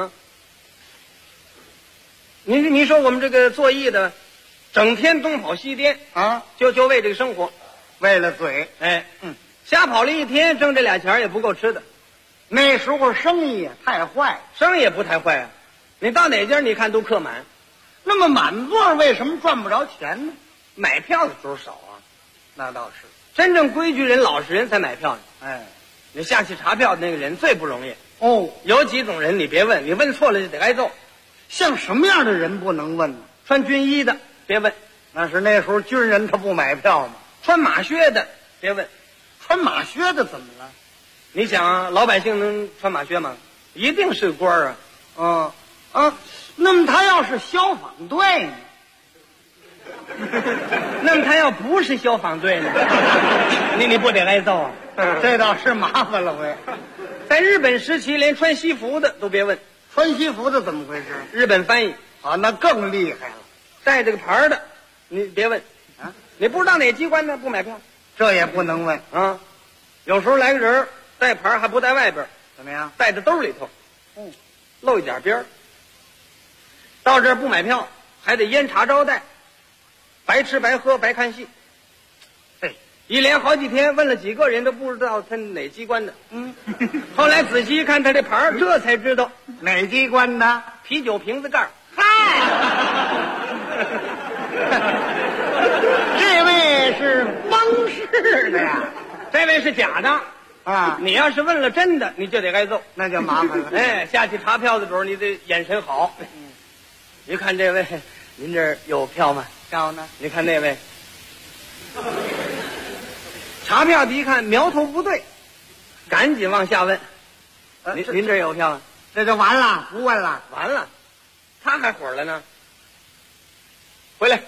[SPEAKER 14] 你说我们这个做艺的，整天东跑西颠
[SPEAKER 11] 啊，
[SPEAKER 14] 就为这个生活，
[SPEAKER 11] 为了嘴。
[SPEAKER 14] 哎，瞎跑了一天，挣这俩钱也不够吃的。
[SPEAKER 11] 那时候生意也太坏，
[SPEAKER 14] 生意也不太坏啊。你到哪家你看都客满，
[SPEAKER 11] 那么满座为什么赚不着钱呢？
[SPEAKER 14] 买票的时候少啊。
[SPEAKER 11] 那倒是，
[SPEAKER 14] 真正规矩人、老实人才买票呢。
[SPEAKER 11] 哎，
[SPEAKER 14] 你下去查票的那个人最不容易。
[SPEAKER 11] 哦，
[SPEAKER 14] 有几种人你别问，你问错了就得挨揍。
[SPEAKER 11] 像什么样的人不能问呢？
[SPEAKER 14] 穿军衣的别问，
[SPEAKER 11] 那是那时候军人他不买票吗？
[SPEAKER 14] 穿马靴的别问，
[SPEAKER 11] 穿马靴的怎么了？
[SPEAKER 14] 你想啊，老百姓能穿马靴吗？一定是个官啊。
[SPEAKER 11] 那么他要是消防队呢？
[SPEAKER 14] 那么他要不是消防队呢？你不得挨揍啊？
[SPEAKER 11] 这倒是麻烦了喂。
[SPEAKER 14] 在日本时期，连穿西服的都别问。
[SPEAKER 11] 穿西服的怎么回事？
[SPEAKER 14] 日本翻译
[SPEAKER 11] 啊，那更厉害了。
[SPEAKER 14] 带这个牌的，你别问啊，你不知道哪机关的不买票，
[SPEAKER 11] 这也不能问
[SPEAKER 14] 啊。有时候来个人带牌还不带外边，
[SPEAKER 11] 怎么样？
[SPEAKER 14] 带在兜里头，露一点边儿。到这儿不买票，还得烟茶招待，白吃白喝白看戏。
[SPEAKER 11] 嘿，
[SPEAKER 14] 一连好几天问了几个人都不知道他哪机关的。后来仔细一看他这牌儿，这才知道
[SPEAKER 11] 哪机关的。
[SPEAKER 14] 啤酒瓶子盖儿。
[SPEAKER 11] 这位是方式的呀，
[SPEAKER 14] 这位是假的
[SPEAKER 11] 啊！
[SPEAKER 14] 你要是问了真的，你就得挨揍，
[SPEAKER 11] 那就麻烦了。
[SPEAKER 14] 哎，下去查票的时候，你得眼神好。一看这位，您这儿有票吗？
[SPEAKER 11] 票呢？
[SPEAKER 14] 你看那位，查票的一看苗头不对，赶紧往下问。您这儿有票吗？
[SPEAKER 11] 这就完了，不问了。
[SPEAKER 14] 完了，他还火了呢。回来，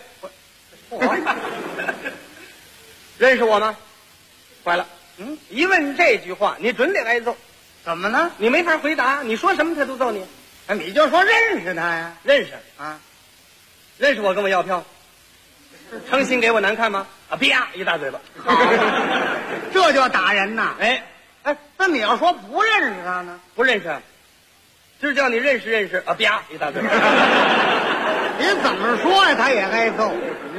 [SPEAKER 14] 认识我吗？坏了，一问这句话，你准得挨揍。
[SPEAKER 11] 怎么呢？
[SPEAKER 14] 你没法回答，你说什么他都揍你。
[SPEAKER 11] 你就说认识他呀？
[SPEAKER 14] 认识
[SPEAKER 11] 啊，
[SPEAKER 14] 认识我跟我要票，诚心给我难看吗？啊，啪一大嘴巴，
[SPEAKER 11] 这就打人呐！
[SPEAKER 14] 哎，
[SPEAKER 11] 那你要说不认识他呢？
[SPEAKER 14] 不认识，就是叫你认识认识啊，啪一大嘴巴。
[SPEAKER 11] 你怎么说呀？他也挨揍。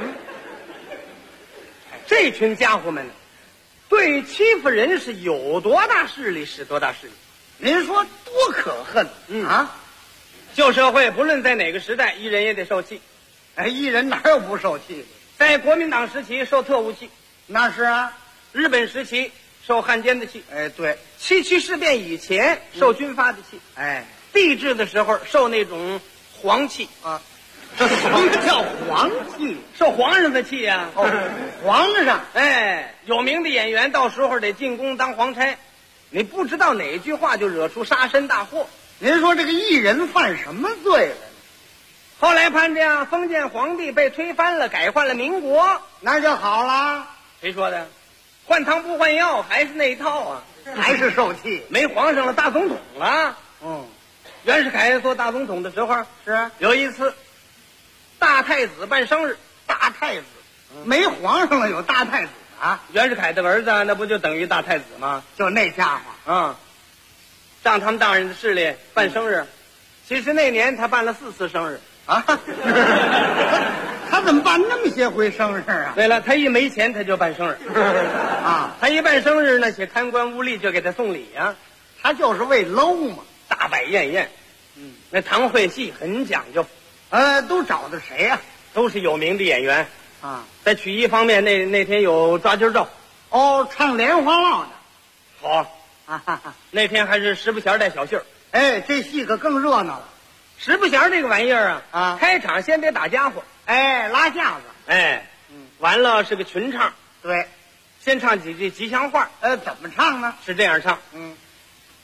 [SPEAKER 14] 这群家伙们呢，对欺负人是有多大势力使多大势力。
[SPEAKER 11] 您说多可恨啊！
[SPEAKER 14] 旧社会不论在哪个时代，艺人也得受气。
[SPEAKER 11] 哎，艺人哪有不受气的？
[SPEAKER 14] 在国民党时期受特务气，
[SPEAKER 11] 那是啊。
[SPEAKER 14] 日本时期受汉奸的气，
[SPEAKER 11] 哎，对。
[SPEAKER 14] 7·7事变以前受军阀的气，
[SPEAKER 11] 哎，
[SPEAKER 14] 帝制的时候受那种皇气
[SPEAKER 11] 啊。什么叫皇气？
[SPEAKER 14] 受皇上的气呀！
[SPEAKER 11] 皇上，
[SPEAKER 14] 哎，有名的演员到时候得进宫当皇差，你不知道哪句话就惹出杀身大祸。
[SPEAKER 11] 您说这个艺人犯什么罪了？
[SPEAKER 14] 后来判这样，封建皇帝被推翻了，改换了民国，
[SPEAKER 11] 那就好了。
[SPEAKER 14] 谁说的？换汤不换药，还是那一套啊，
[SPEAKER 11] 还是受气。
[SPEAKER 14] 没皇上了，大总统了。袁世凯做大总统的时候，
[SPEAKER 11] 是
[SPEAKER 14] 有一次大太子办生日，
[SPEAKER 11] 大太子没皇上了，有大太子啊。
[SPEAKER 14] 袁世凯的儿子那不就等于大太子吗？
[SPEAKER 11] 就那家伙
[SPEAKER 14] 啊，仗他们大人的势力办生日。其实那年他办了4次生日
[SPEAKER 11] 啊。他怎么办那么些回生日啊？
[SPEAKER 14] 对了，他一没钱他就办生日
[SPEAKER 11] 啊。
[SPEAKER 14] 他一办生日，那些贪官污吏就给他送礼呀。
[SPEAKER 11] 他就是为搂嘛，
[SPEAKER 14] 大摆宴宴。那堂会戏很讲究。
[SPEAKER 11] 都找的谁呀？
[SPEAKER 14] 都是有名的演员
[SPEAKER 11] 啊。
[SPEAKER 14] 在曲艺方面，那天有抓阄赵，
[SPEAKER 11] 唱莲花落的，
[SPEAKER 14] 好啊。那天还是石不弦带小杏儿，
[SPEAKER 11] 哎，这戏可更热闹了。
[SPEAKER 14] 石不弦这个玩意儿啊，开场先得打家伙，
[SPEAKER 11] 哎，拉架子，
[SPEAKER 14] 哎，完了是个群唱，
[SPEAKER 11] 对，
[SPEAKER 14] 先唱几句吉祥话，
[SPEAKER 11] 怎么唱呢？
[SPEAKER 14] 是这样唱，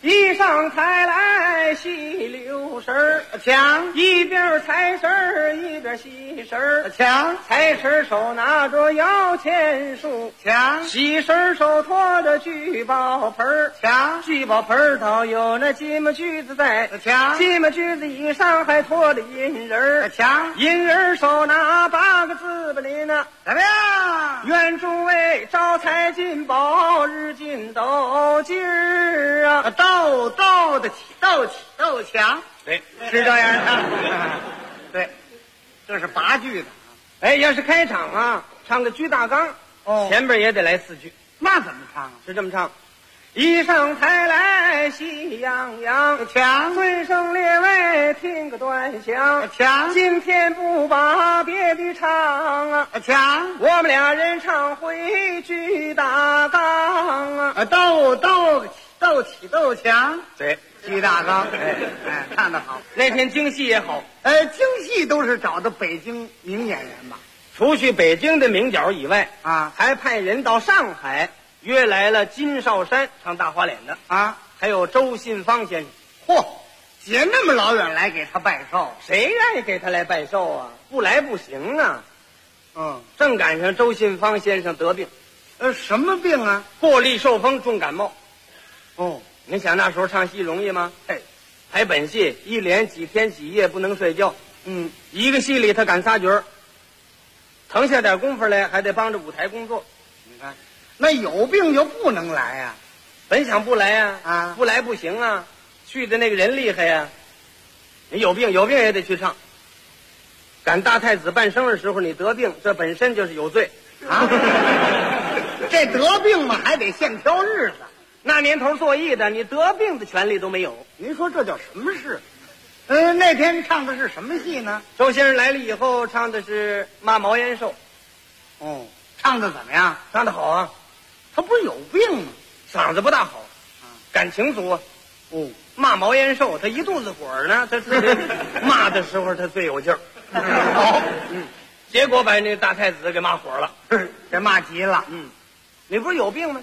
[SPEAKER 14] 一上台来戏溜神儿，
[SPEAKER 11] 强
[SPEAKER 14] 一边财神儿一边戏神儿，
[SPEAKER 11] 强
[SPEAKER 14] 财神手拿着摇钱树，
[SPEAKER 11] 强
[SPEAKER 14] 戏神手托着聚宝盆儿，
[SPEAKER 11] 强
[SPEAKER 14] 聚宝盆儿头有那金毛锯子在，
[SPEAKER 11] 强
[SPEAKER 14] 金毛锯子以上还托着银人儿，
[SPEAKER 11] 强
[SPEAKER 14] 银人手拿8个字吧您呐，
[SPEAKER 11] 怎么样？
[SPEAKER 14] 愿诸位招财进宝，日进斗金儿啊！
[SPEAKER 11] 斗斗的起，斗起斗强，
[SPEAKER 14] 对，
[SPEAKER 11] 是这样的。对，这是8句的。
[SPEAKER 14] 哎，要是开场啊，唱个居大纲，前边也得来4句。
[SPEAKER 11] 那怎么唱啊？
[SPEAKER 14] 是这么唱：一上台来喜洋洋，
[SPEAKER 11] 强
[SPEAKER 14] 尊声列位听个端详，
[SPEAKER 11] 强
[SPEAKER 14] 今天不把别的唱啊，
[SPEAKER 11] 强
[SPEAKER 14] 我们俩人唱回居大纲啊，
[SPEAKER 11] 斗斗斗起斗强，
[SPEAKER 14] 对，
[SPEAKER 11] 居大纲，哎，唱得好。
[SPEAKER 14] 那天京戏也好，
[SPEAKER 11] 京戏都是找的北京名演员吧？
[SPEAKER 14] 除去北京的名角以外
[SPEAKER 11] 啊，
[SPEAKER 14] 还派人到上海约来了金少山唱大花脸的
[SPEAKER 11] 啊，
[SPEAKER 14] 还有周信芳先生。
[SPEAKER 11] 嚯，姐那么老远来给他拜寿，
[SPEAKER 14] 谁愿意给他来拜寿啊？不来不行啊。
[SPEAKER 11] 正
[SPEAKER 14] 赶上周信芳先生得病，
[SPEAKER 11] 什么病啊？
[SPEAKER 14] 过力受风，重感冒。
[SPEAKER 11] 您
[SPEAKER 14] 想那时候唱戏容易吗？排本戏一连几天几夜不能睡觉，一个戏里他赶仨角儿，腾下点功夫来还得帮着舞台工作。
[SPEAKER 11] 你看，那有病就不能来呀？
[SPEAKER 14] 本想不来呀，
[SPEAKER 11] 啊，
[SPEAKER 14] 不来不行啊，去的那个人厉害呀，你有病也得去唱。赶大太子办生日时候你得病，这本身就是有罪
[SPEAKER 11] 啊！这得病嘛，还得现挑日子。
[SPEAKER 14] 那年头做艺的，你得病的权利都没有。
[SPEAKER 11] 您说这叫什么事？那天唱的是什么戏呢？
[SPEAKER 14] 周先生来了以后，唱的是《骂毛延寿》。
[SPEAKER 11] 唱的怎么样？
[SPEAKER 14] 唱的好啊。
[SPEAKER 11] 他不是有病吗？
[SPEAKER 14] 嗓子不大好，感情足啊。骂毛延寿，他一肚子火呢，他骂的时候他最有劲儿。
[SPEAKER 11] 好，
[SPEAKER 14] 结果把那大太子给骂火了，
[SPEAKER 11] 给骂急了。
[SPEAKER 14] 你不是有病吗？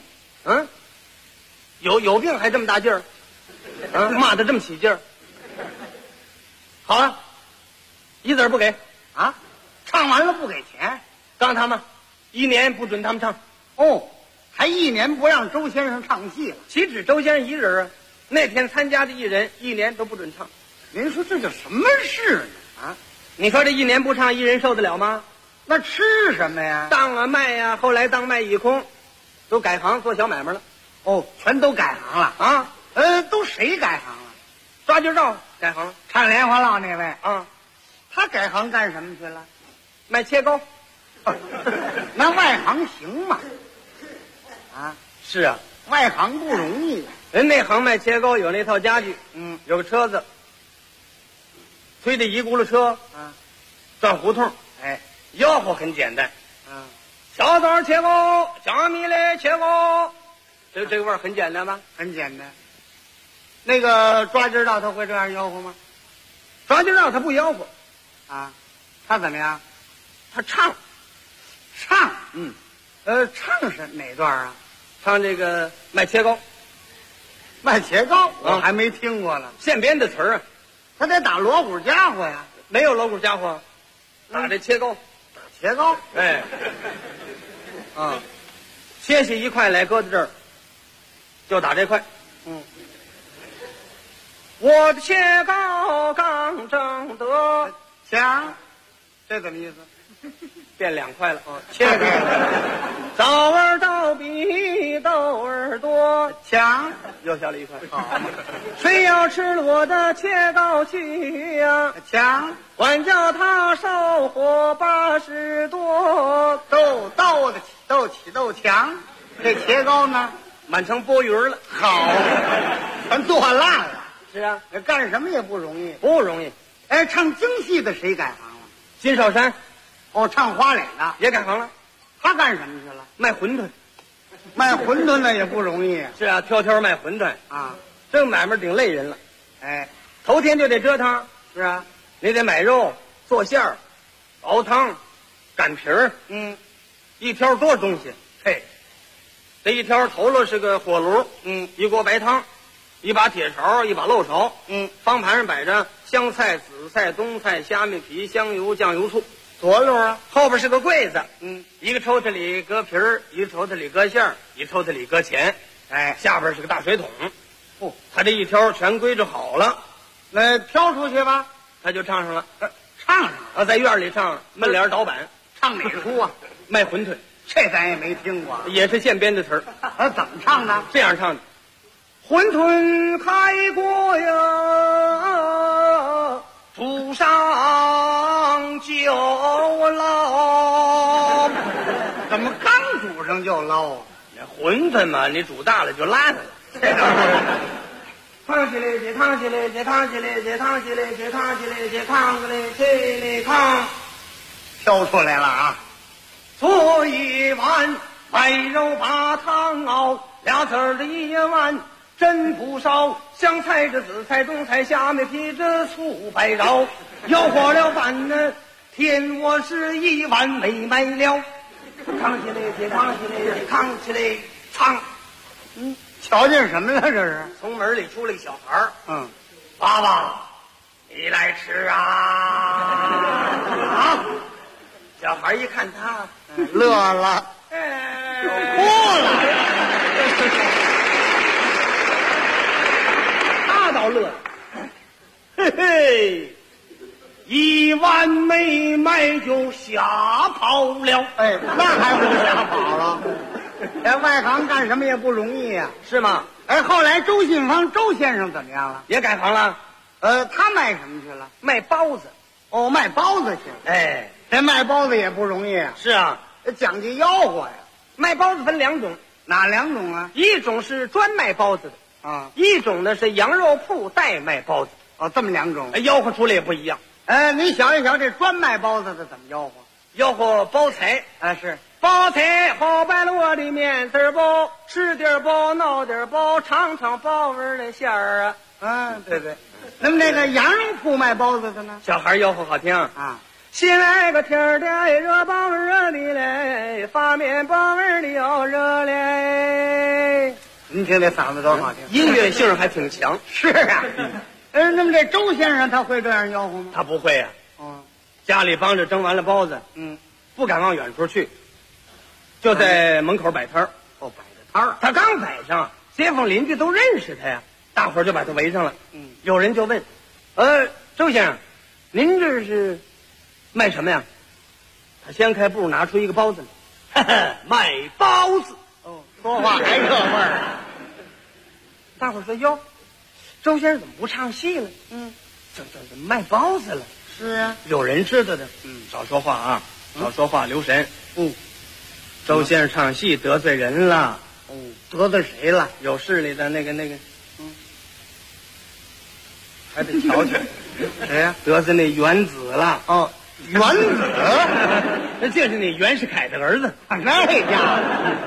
[SPEAKER 14] 有病还这么大劲儿，骂的这么起劲儿。好了，一子不给
[SPEAKER 11] 啊，唱完了不给钱，
[SPEAKER 14] 告他们1年不准他们唱。
[SPEAKER 11] 还1年不让周先生唱戏了。
[SPEAKER 14] 岂止周先生一人啊？那天参加的艺人1年都不准唱。
[SPEAKER 11] 您说这叫什么事呢？啊，
[SPEAKER 14] 你说这1年不唱，艺人受得了吗？
[SPEAKER 11] 那吃什么呀？
[SPEAKER 14] 当啊卖呀，后来当卖一空，都改行做小买卖了。
[SPEAKER 11] 全都改行了
[SPEAKER 14] 啊？
[SPEAKER 11] 都谁改行了？
[SPEAKER 14] 抓阄照改行了，
[SPEAKER 11] 唱莲花落那位
[SPEAKER 14] 啊，
[SPEAKER 11] 他改行干什么去了？
[SPEAKER 14] 卖切糕。
[SPEAKER 11] 那外行行吗？啊，
[SPEAKER 14] 是啊，
[SPEAKER 11] 外行不容易。
[SPEAKER 14] 人那行卖切糕有那套家具，有个车子，推着1轱辘车，转胡同，吆喝很简单，小枣切糕，江米嘞切糕，这个味儿很简单吧？
[SPEAKER 11] 很简单。那个抓阄道他会这样吆喝吗？
[SPEAKER 14] 抓阄道他不吆喝，
[SPEAKER 11] 啊，他怎么样？
[SPEAKER 14] 他唱，
[SPEAKER 11] 唱是哪段啊？
[SPEAKER 14] 唱这个卖切糕。
[SPEAKER 11] 卖切糕我还没听过呢，
[SPEAKER 14] 现编的词儿啊，
[SPEAKER 11] 他得打锣鼓家伙呀。
[SPEAKER 14] 没有锣鼓家伙，打这切糕，
[SPEAKER 11] 打切糕，
[SPEAKER 14] 切下1块来搁在这儿，就打这块。我的切糕刚正得
[SPEAKER 11] 强，这怎么意思？
[SPEAKER 14] 变2块了，切开了。枣儿倒比豆儿多，
[SPEAKER 11] 强
[SPEAKER 14] 又下了1块。谁要吃了我的切糕去呀？
[SPEAKER 11] 强，
[SPEAKER 14] 管叫他烧火80多，
[SPEAKER 11] 斗的起，斗起斗强。这切糕呢，
[SPEAKER 14] 满成波云了。
[SPEAKER 11] 好，全剁烂了。
[SPEAKER 14] 是啊，
[SPEAKER 11] 干什么也不容易，
[SPEAKER 14] 不容易。
[SPEAKER 11] 唱京戏的谁改行了？
[SPEAKER 14] 金少山。
[SPEAKER 11] 唱花脸的
[SPEAKER 14] 也改行了。
[SPEAKER 11] 他干什么去了？
[SPEAKER 14] 卖馄饨。
[SPEAKER 11] 卖馄饨的也不容易。
[SPEAKER 14] 是啊，挑卖馄饨
[SPEAKER 11] 啊，
[SPEAKER 14] 这买卖顶累人了。头天就得折腾。
[SPEAKER 11] 是啊，
[SPEAKER 14] 你得买肉、做馅儿、熬汤、擀皮儿。一挑多少东西？这一挑头了是个火炉，1锅白汤， 一把铁勺，一把漏勺。方盘上摆着香菜、紫菜、冬菜、虾米皮、香油、酱油、醋。
[SPEAKER 11] 多溜啊！
[SPEAKER 14] 后边是个柜子，一个抽屉里搁皮儿，一个抽屉里搁馅儿，一抽屉里搁钱。
[SPEAKER 11] 哎，
[SPEAKER 14] 下边是个大水桶。他这一挑全归置好了，
[SPEAKER 11] 那挑出去吧，
[SPEAKER 14] 他就唱上了，
[SPEAKER 11] 唱上
[SPEAKER 14] 啊，在院里唱门帘倒板，
[SPEAKER 11] 唱哪出啊？
[SPEAKER 14] 卖馄饨，
[SPEAKER 11] 这咱也没听过，
[SPEAKER 14] 也是现编的词儿。
[SPEAKER 11] 怎么唱的？
[SPEAKER 14] 这样唱的：馄饨开锅呀，煮上就捞。
[SPEAKER 11] 怎么刚煮上就捞啊？
[SPEAKER 14] 馄饨嘛，你煮大了就烂了。烫起来，这烫起来，这烫起来，这烫起来，这烫起来，这烫起来，这烫，
[SPEAKER 11] 挑出来了啊！
[SPEAKER 14] 做一碗白肉把汤熬，俩子儿的一碗真不少，香菜这紫菜冬菜虾米皮这醋白饶，要火了饭呢，添我是一碗没卖了。烫起来，这烫起来，这烫起来，烫。
[SPEAKER 11] 瞧见什么了？这是
[SPEAKER 14] 从门里出来个小孩儿，爸爸，你来吃啊！啊！小孩一看他，
[SPEAKER 11] 乐了，哭了，
[SPEAKER 14] 他倒乐了，嘿嘿，一碗没卖就吓跑了。
[SPEAKER 11] 哎，那还不吓跑了？在外行干什么也不容易呀，
[SPEAKER 14] 是吗？
[SPEAKER 11] 哎，后来周信芳周先生怎么样了？
[SPEAKER 14] 也改行了。
[SPEAKER 11] 他卖什么去了？
[SPEAKER 14] 卖包子。
[SPEAKER 11] 哦，卖包子去。
[SPEAKER 14] 哎，
[SPEAKER 11] 这卖包子也不容易啊。
[SPEAKER 14] 是啊，
[SPEAKER 11] 讲究吆喝呀。
[SPEAKER 14] 卖包子分两种，
[SPEAKER 11] 哪两种啊？
[SPEAKER 14] 一种是专卖包子的
[SPEAKER 11] 啊，
[SPEAKER 14] 一种呢是羊肉铺代卖包子。
[SPEAKER 11] 哦，这么两种，
[SPEAKER 14] 吆喝出来也不一样。
[SPEAKER 11] 你瞧一瞧这专卖包子的怎么吆喝？
[SPEAKER 14] 吆喝包财
[SPEAKER 11] 是。
[SPEAKER 14] 包菜好摆了我的面子包，吃点包，闹点包，尝尝包味的馅儿啊！
[SPEAKER 11] 对对。那么那个羊肉铺卖包子的呢？
[SPEAKER 14] 小孩吆喝好听
[SPEAKER 11] 啊！
[SPEAKER 14] 新来个天儿的热包味热的嘞，发面包味的要热嘞。
[SPEAKER 11] 您听这嗓子多好听，
[SPEAKER 14] 音乐性还挺强。
[SPEAKER 11] 是啊。那么这周先生他会这样吆喝吗？
[SPEAKER 14] 他不会呀。家里帮着蒸完了包子，不敢往远处去。就在门口摆摊儿，
[SPEAKER 11] 摆着摊儿。
[SPEAKER 14] 他刚摆上，街坊邻居都认识他呀，大伙儿就把他围上了。有人就问：“周先生，您这是卖什么呀？”他掀开布，拿出一个包子来，卖包子。
[SPEAKER 11] 说话还这味儿啊！
[SPEAKER 14] 大伙儿说：“哟，周先生怎么不唱戏了？”这卖包子了。
[SPEAKER 11] 是啊，
[SPEAKER 14] 有人知道的。少说话啊，少说话，留神。周先生唱戏得罪人了。
[SPEAKER 11] 得罪谁了？
[SPEAKER 14] 有势力的那个，还得瞧瞧。
[SPEAKER 11] 谁呀？
[SPEAKER 14] 得罪那元子了。
[SPEAKER 11] 元子，
[SPEAKER 14] 那就是那袁世凯的儿子。
[SPEAKER 11] 那家伙。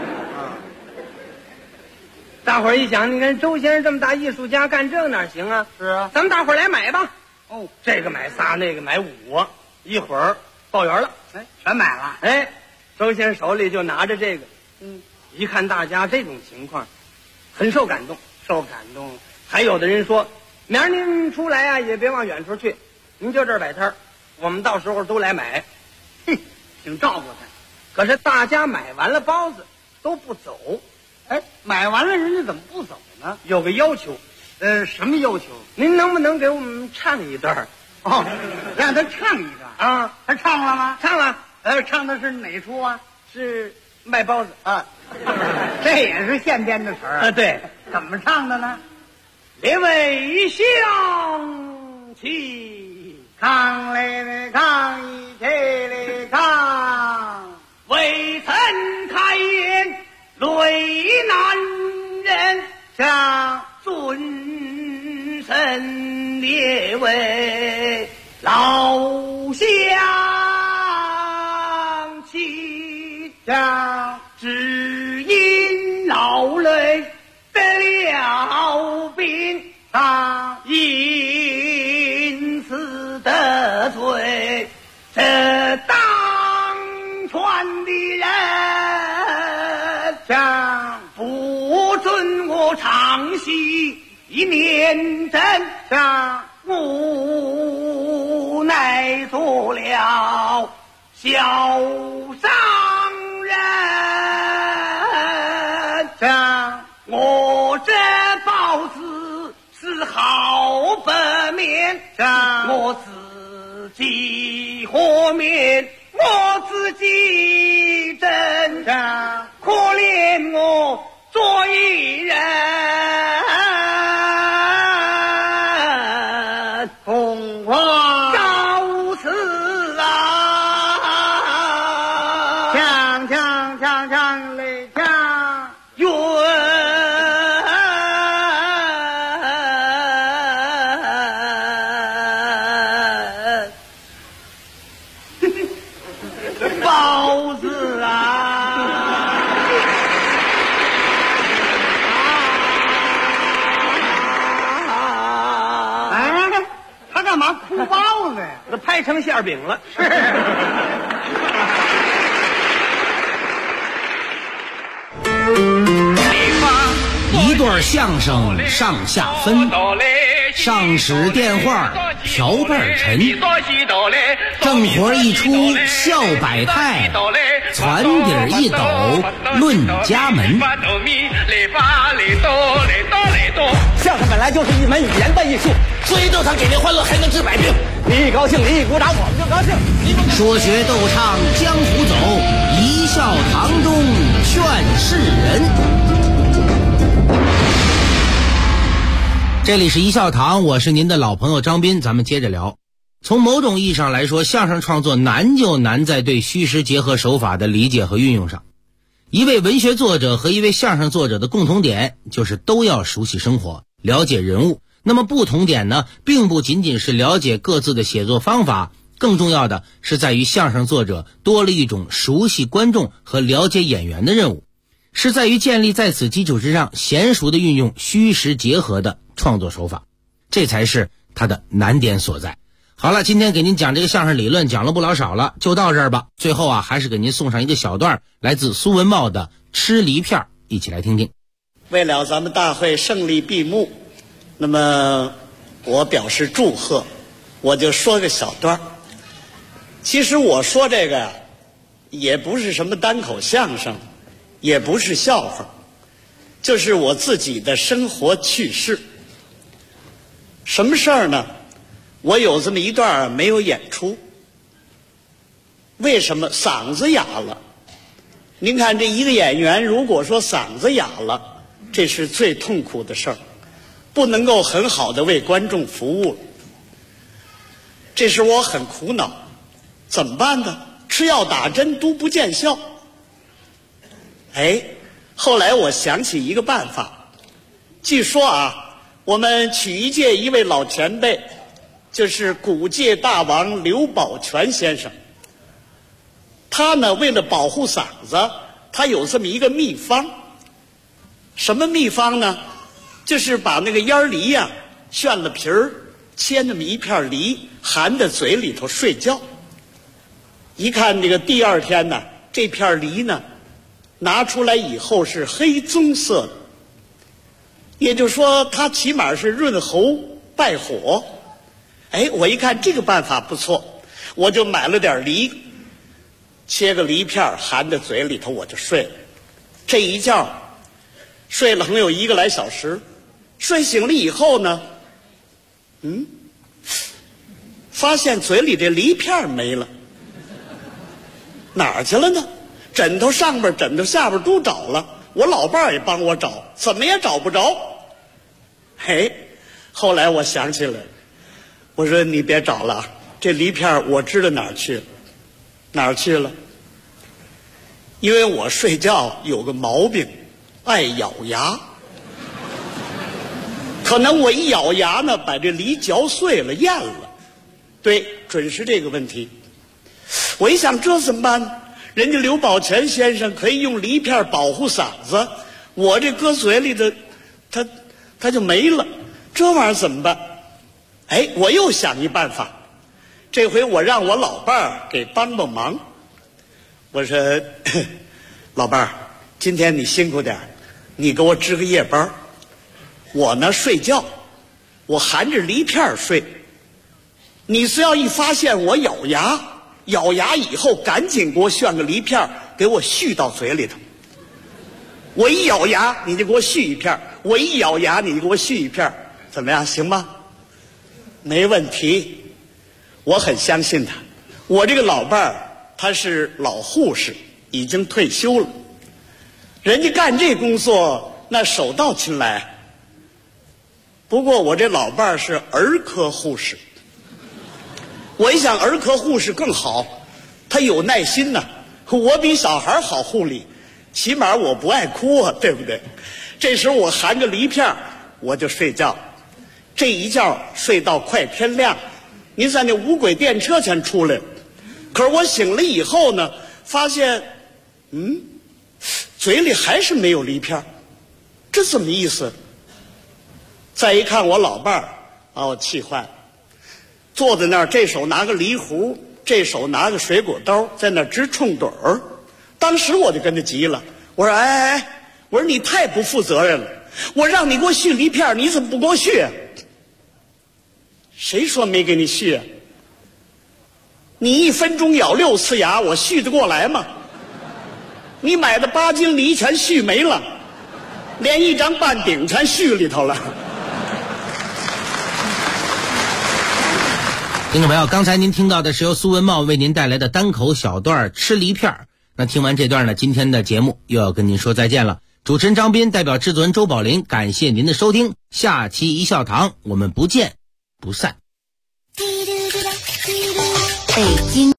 [SPEAKER 14] 大伙儿一想，你看周先生这么大艺术家，干这哪行啊？
[SPEAKER 11] 是啊，
[SPEAKER 14] 咱们大伙儿来买吧。这个买仨，那个买5，一会儿报圆了。
[SPEAKER 11] 全买了。
[SPEAKER 14] 周先生手里就拿着这个，一看大家这种情况，很受感动，还有的人说，明儿您出来啊，也别往远处去，您就这儿摆摊儿，我们到时候都来买。
[SPEAKER 11] 挺照顾他。
[SPEAKER 14] 可是大家买完了包子都不走。
[SPEAKER 11] 买完了人家怎么不走呢？
[SPEAKER 14] 有个要求。
[SPEAKER 11] 什么要求？
[SPEAKER 14] 您能不能给我们唱一段？
[SPEAKER 11] 让他唱一段
[SPEAKER 14] 啊？
[SPEAKER 11] 他唱了吗？
[SPEAKER 14] 唱了。
[SPEAKER 11] 唱的是哪出啊？
[SPEAKER 14] 是卖包子
[SPEAKER 11] 啊。这也是现编的词儿啊？
[SPEAKER 14] 对。
[SPEAKER 11] 怎么唱的呢？
[SPEAKER 14] 列位乡亲，
[SPEAKER 11] 抗嘞嘞抗，一切嘞抗，
[SPEAKER 14] 未曾开言泪难忍，
[SPEAKER 11] 向
[SPEAKER 14] 尊神列位老乡亲，
[SPEAKER 11] 向
[SPEAKER 14] 只因老泪得了病，因此得罪这当权的人，不准我唱戏一面真上无奈做了小商人，我这包子是好本面，我自己和面我自己挣，可怜我做一人，红花高死啊，锵锵锵锵嘞锵远，包子啊。干嘛哭包子呀？那拍成馅饼了。是。
[SPEAKER 7] 一段相声上下分，上使电话瓢瓣沉，正活一出笑百态，攒底一抖论家门。
[SPEAKER 15] 相声本来就是一门语言的艺术，所以逗唱给您欢乐，还能治百病。你一高兴，你一鼓掌，我们就高兴。
[SPEAKER 7] 说学逗唱江湖走，一笑堂中劝世人。这里是一笑堂，我是您的老朋友张斌，咱们接着聊。从某种意义上来说，相声创作难就难在对虚实结合手法的理解和运用上。一位文学作者和一位相声作者的共同点就是都要熟悉生活，了解人物。那么不同点呢，并不仅仅是了解各自的写作方法，更重要的是在于相声作者多了一种熟悉观众和了解演员的任务，是在于建立在此基础之上娴熟的运用虚实结合的创作手法，这才是它的难点所在。好了，今天给您讲这个相声理论讲了不老少了，就到这儿吧。最后还是给您送上一个小段，来自苏文茂的吃梨片，一起来听听。
[SPEAKER 11] 为了咱们大会胜利闭幕，那么我表示祝贺，我就说个小段。其实我说这个呀，也不是什么单口相声，也不是笑话，就是我自己的生活趣事。什么事儿呢？我有这么一段没有演出，为什么？嗓子哑了。您看，这一个演员如果说嗓子哑了，这是最痛苦的事儿，不能够很好的为观众服务。这时我很苦恼，怎么办呢？吃药打针都不见效。后来我想起一个办法，据说我们曲艺界一位老前辈，就是古界大王刘宝全先生，他呢为了保护嗓子，他有这么一个秘方。什么秘方呢？就是把那个烟梨炫了皮儿，切那么一片梨，含在嘴里头睡觉。一看这个第二天呢，这片梨呢拿出来以后是黑棕色的，也就是说它起码是润喉败火。我一看这个办法不错，我就买了点梨，切个梨片含在嘴里头，我就睡了。这一觉睡了能有1个来小时，睡醒了以后呢，发现嘴里这梨片没了，哪儿去了呢？枕头上边枕头下边都找了，我老伴儿也帮我找，怎么也找不着。后来我想起来，我说你别找了，这梨片我知道哪儿去了。哪儿去了？因为我睡觉有个毛病，爱咬牙，可能我一咬牙呢，把这梨嚼碎了咽了。对，准是这个问题。我一想这怎么办？人家刘宝全先生可以用梨片保护嗓子，我这搁嘴里的它就没了，这玩意儿怎么办？我又想一办法，这回我让我老伴儿给帮帮忙。我说老伴儿，今天你辛苦点，你给我值个夜班。
[SPEAKER 16] 我呢睡觉，我含着梨片睡。你只要一发现我咬牙以后，赶紧给我炫个梨片，给我续到嘴里头。我一咬牙，你就给我续一片；我一咬牙，你就给我续一片，怎么样？行吗？没问题，我很相信他。我这个老伴儿，他是老护士，已经退休了。人家干这工作那手到擒来。不过我这老伴儿是儿科护士，我一想儿科护士更好，他有耐心呐，我比小孩好护理，起码我不爱哭啊，对不对？这时候我含着梨片我就睡觉，这一觉睡到快天亮，您在那无轨电车前出来。可是我醒了以后呢，发现嘴里还是没有梨片，这怎么意思？再一看我老伴儿，把我气坏了，坐在那儿，这手拿个梨核，这手拿个水果刀，在那儿直冲盹儿。当时我就跟他急了，我说我说你太不负责任了，我让你给我续梨片，你怎么不给我续啊？谁说没给你续啊？你1分钟咬6次牙，我续得过来吗？你买的8斤梨全续没了，连1张半顶全续里头了。
[SPEAKER 7] 听众朋友，刚才您听到的是由苏文茂为您带来的单口小段吃梨片。那听完这段呢，今天的节目又要跟您说再见了。主持人张斌代表制作人周宝林，感谢您的收听，下期一笑堂我们不见不散。
[SPEAKER 4] 北京。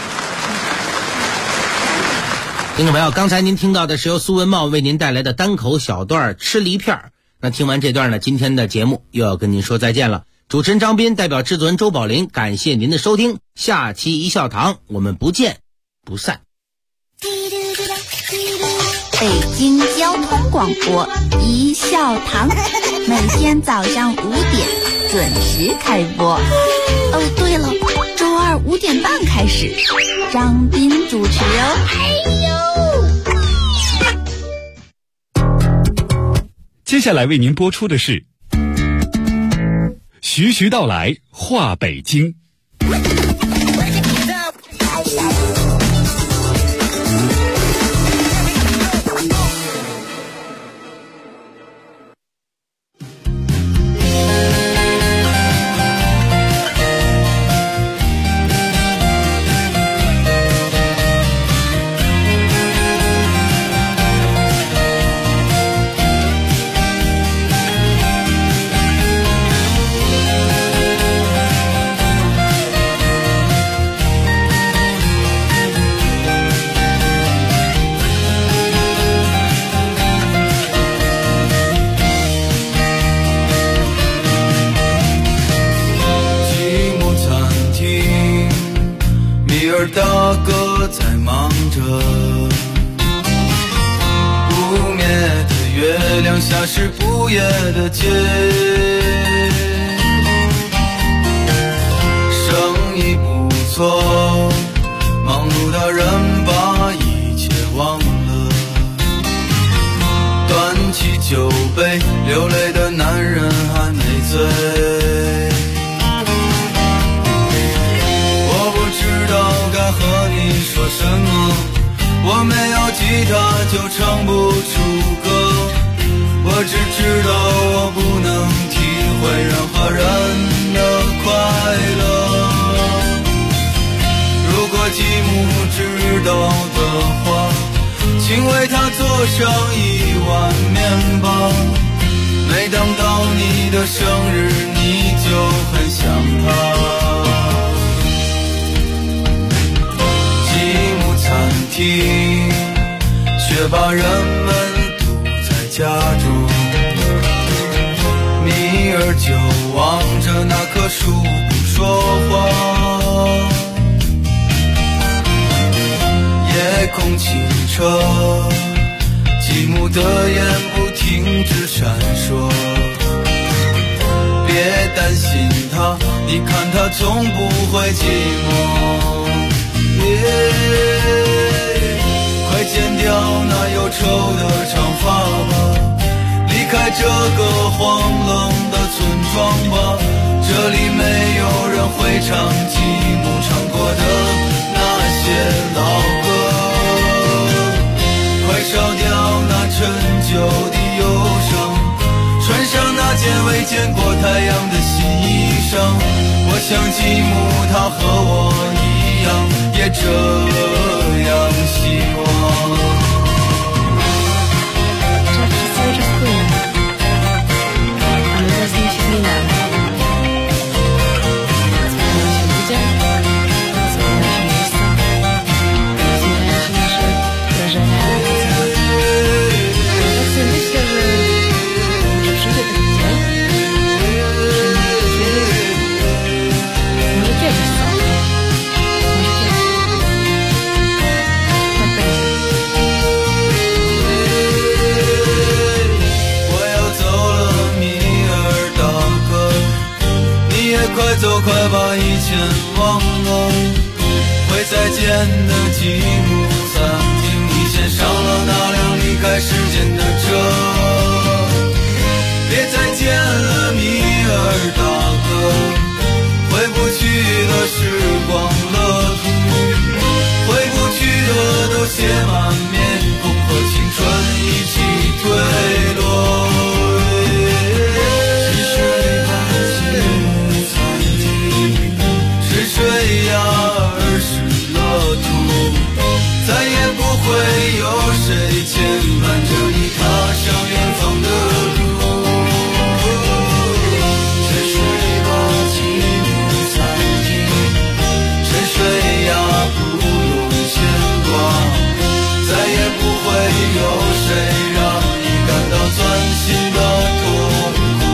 [SPEAKER 7] 听众朋友，刚才您听到的是由苏文茂为您带来的单口小段吃梨片。那听完这段呢，今天的节目又要跟您说再见了。主持人张斌代表制作人周宝林，感谢您的收听，下期一笑堂我们不见不散。
[SPEAKER 4] 北京交通广播一笑堂，每天早上5点准时开播。哦，对了，周二5点半开始，张斌主持哦。
[SPEAKER 1] 接下来为您播出的是徐徐道来话北京。
[SPEAKER 6] 大哥在忙着，不灭的月亮下是不夜的街，生意不错，忙碌的人把一切忘了，端起酒杯，流泪的男人还没醉。该和你说什么？我没有吉他就唱不出歌，我只知道我不能体会任何人的快乐。如果继母知道的话，请为他做上1碗面包。每当到你的生日，你就很想他。餐厅却把人们堵在家中，米儿就望着那棵树不说话，夜空清澈，继母的眼不停止闪烁。别担心他，你看他总不会寂寞。快剪掉那忧愁的长发吧，离开开这个荒冷的村庄吧，这里没有人会唱继母唱过的那些老歌。快烧掉那陈旧的忧伤，穿上那件未见过太阳的新衣裳。我想继母她和我一样，也这样希望。快走快把以前忘了，会再见的继母曾经你先上了那辆离开时间的车。别再见了米尔大哥，回不去的时光乐土，回不去的都写满面孔，和青春一起坠落。水呀儿时乐土，再也不会有谁牵绊着你踏上远方的路。沉睡吧继母曾经，沉睡呀不用牵挂，再也不会有谁让你感到钻心的痛苦。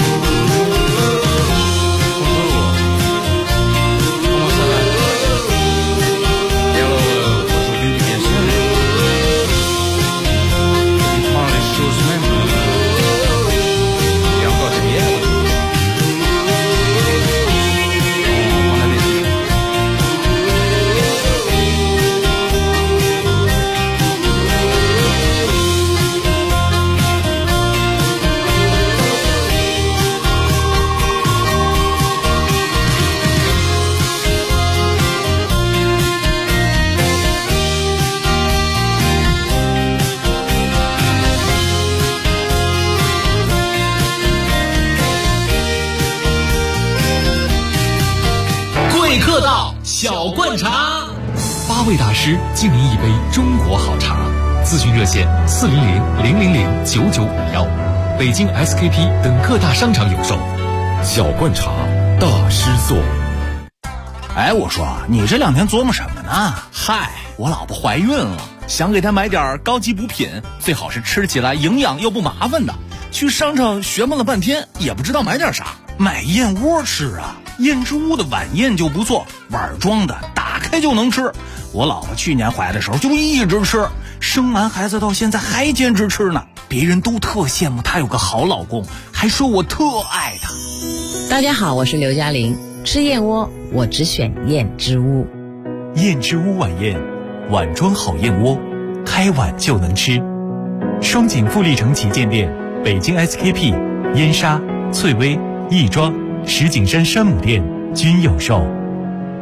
[SPEAKER 1] 客到小灌茶
[SPEAKER 3] ，8位大师敬您一杯中国好茶。咨询热线400-000-9951，北京 SKP 等各大商场有售。
[SPEAKER 1] 小灌茶大师座。
[SPEAKER 17] 哎，我说你这2天琢磨什么呢？
[SPEAKER 18] 嗨，我老婆怀孕了，想给她买点高级补品，最好是吃起来营养又不麻烦的。去商场学问了半天，也不知道买点啥。
[SPEAKER 17] 买燕窝吃啊，燕之屋的晚宴就不错，碗装的，打开就能吃。我老婆去年怀的时候就一直吃，生完孩子到现在还坚持吃呢。别人都特羡慕她有个好老公，还说我特爱她。
[SPEAKER 19] 大家好，我是刘嘉玲。吃燕窝，我只选燕之屋。
[SPEAKER 3] 燕之屋晚宴，碗装好燕窝，开碗就能吃。双井富力城旗舰店，北京 SKP、燕莎、翠微、亦庄、石景山山姆店均有售。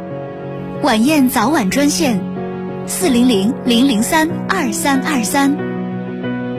[SPEAKER 4] 晚宴早晚专线：400-003-2323。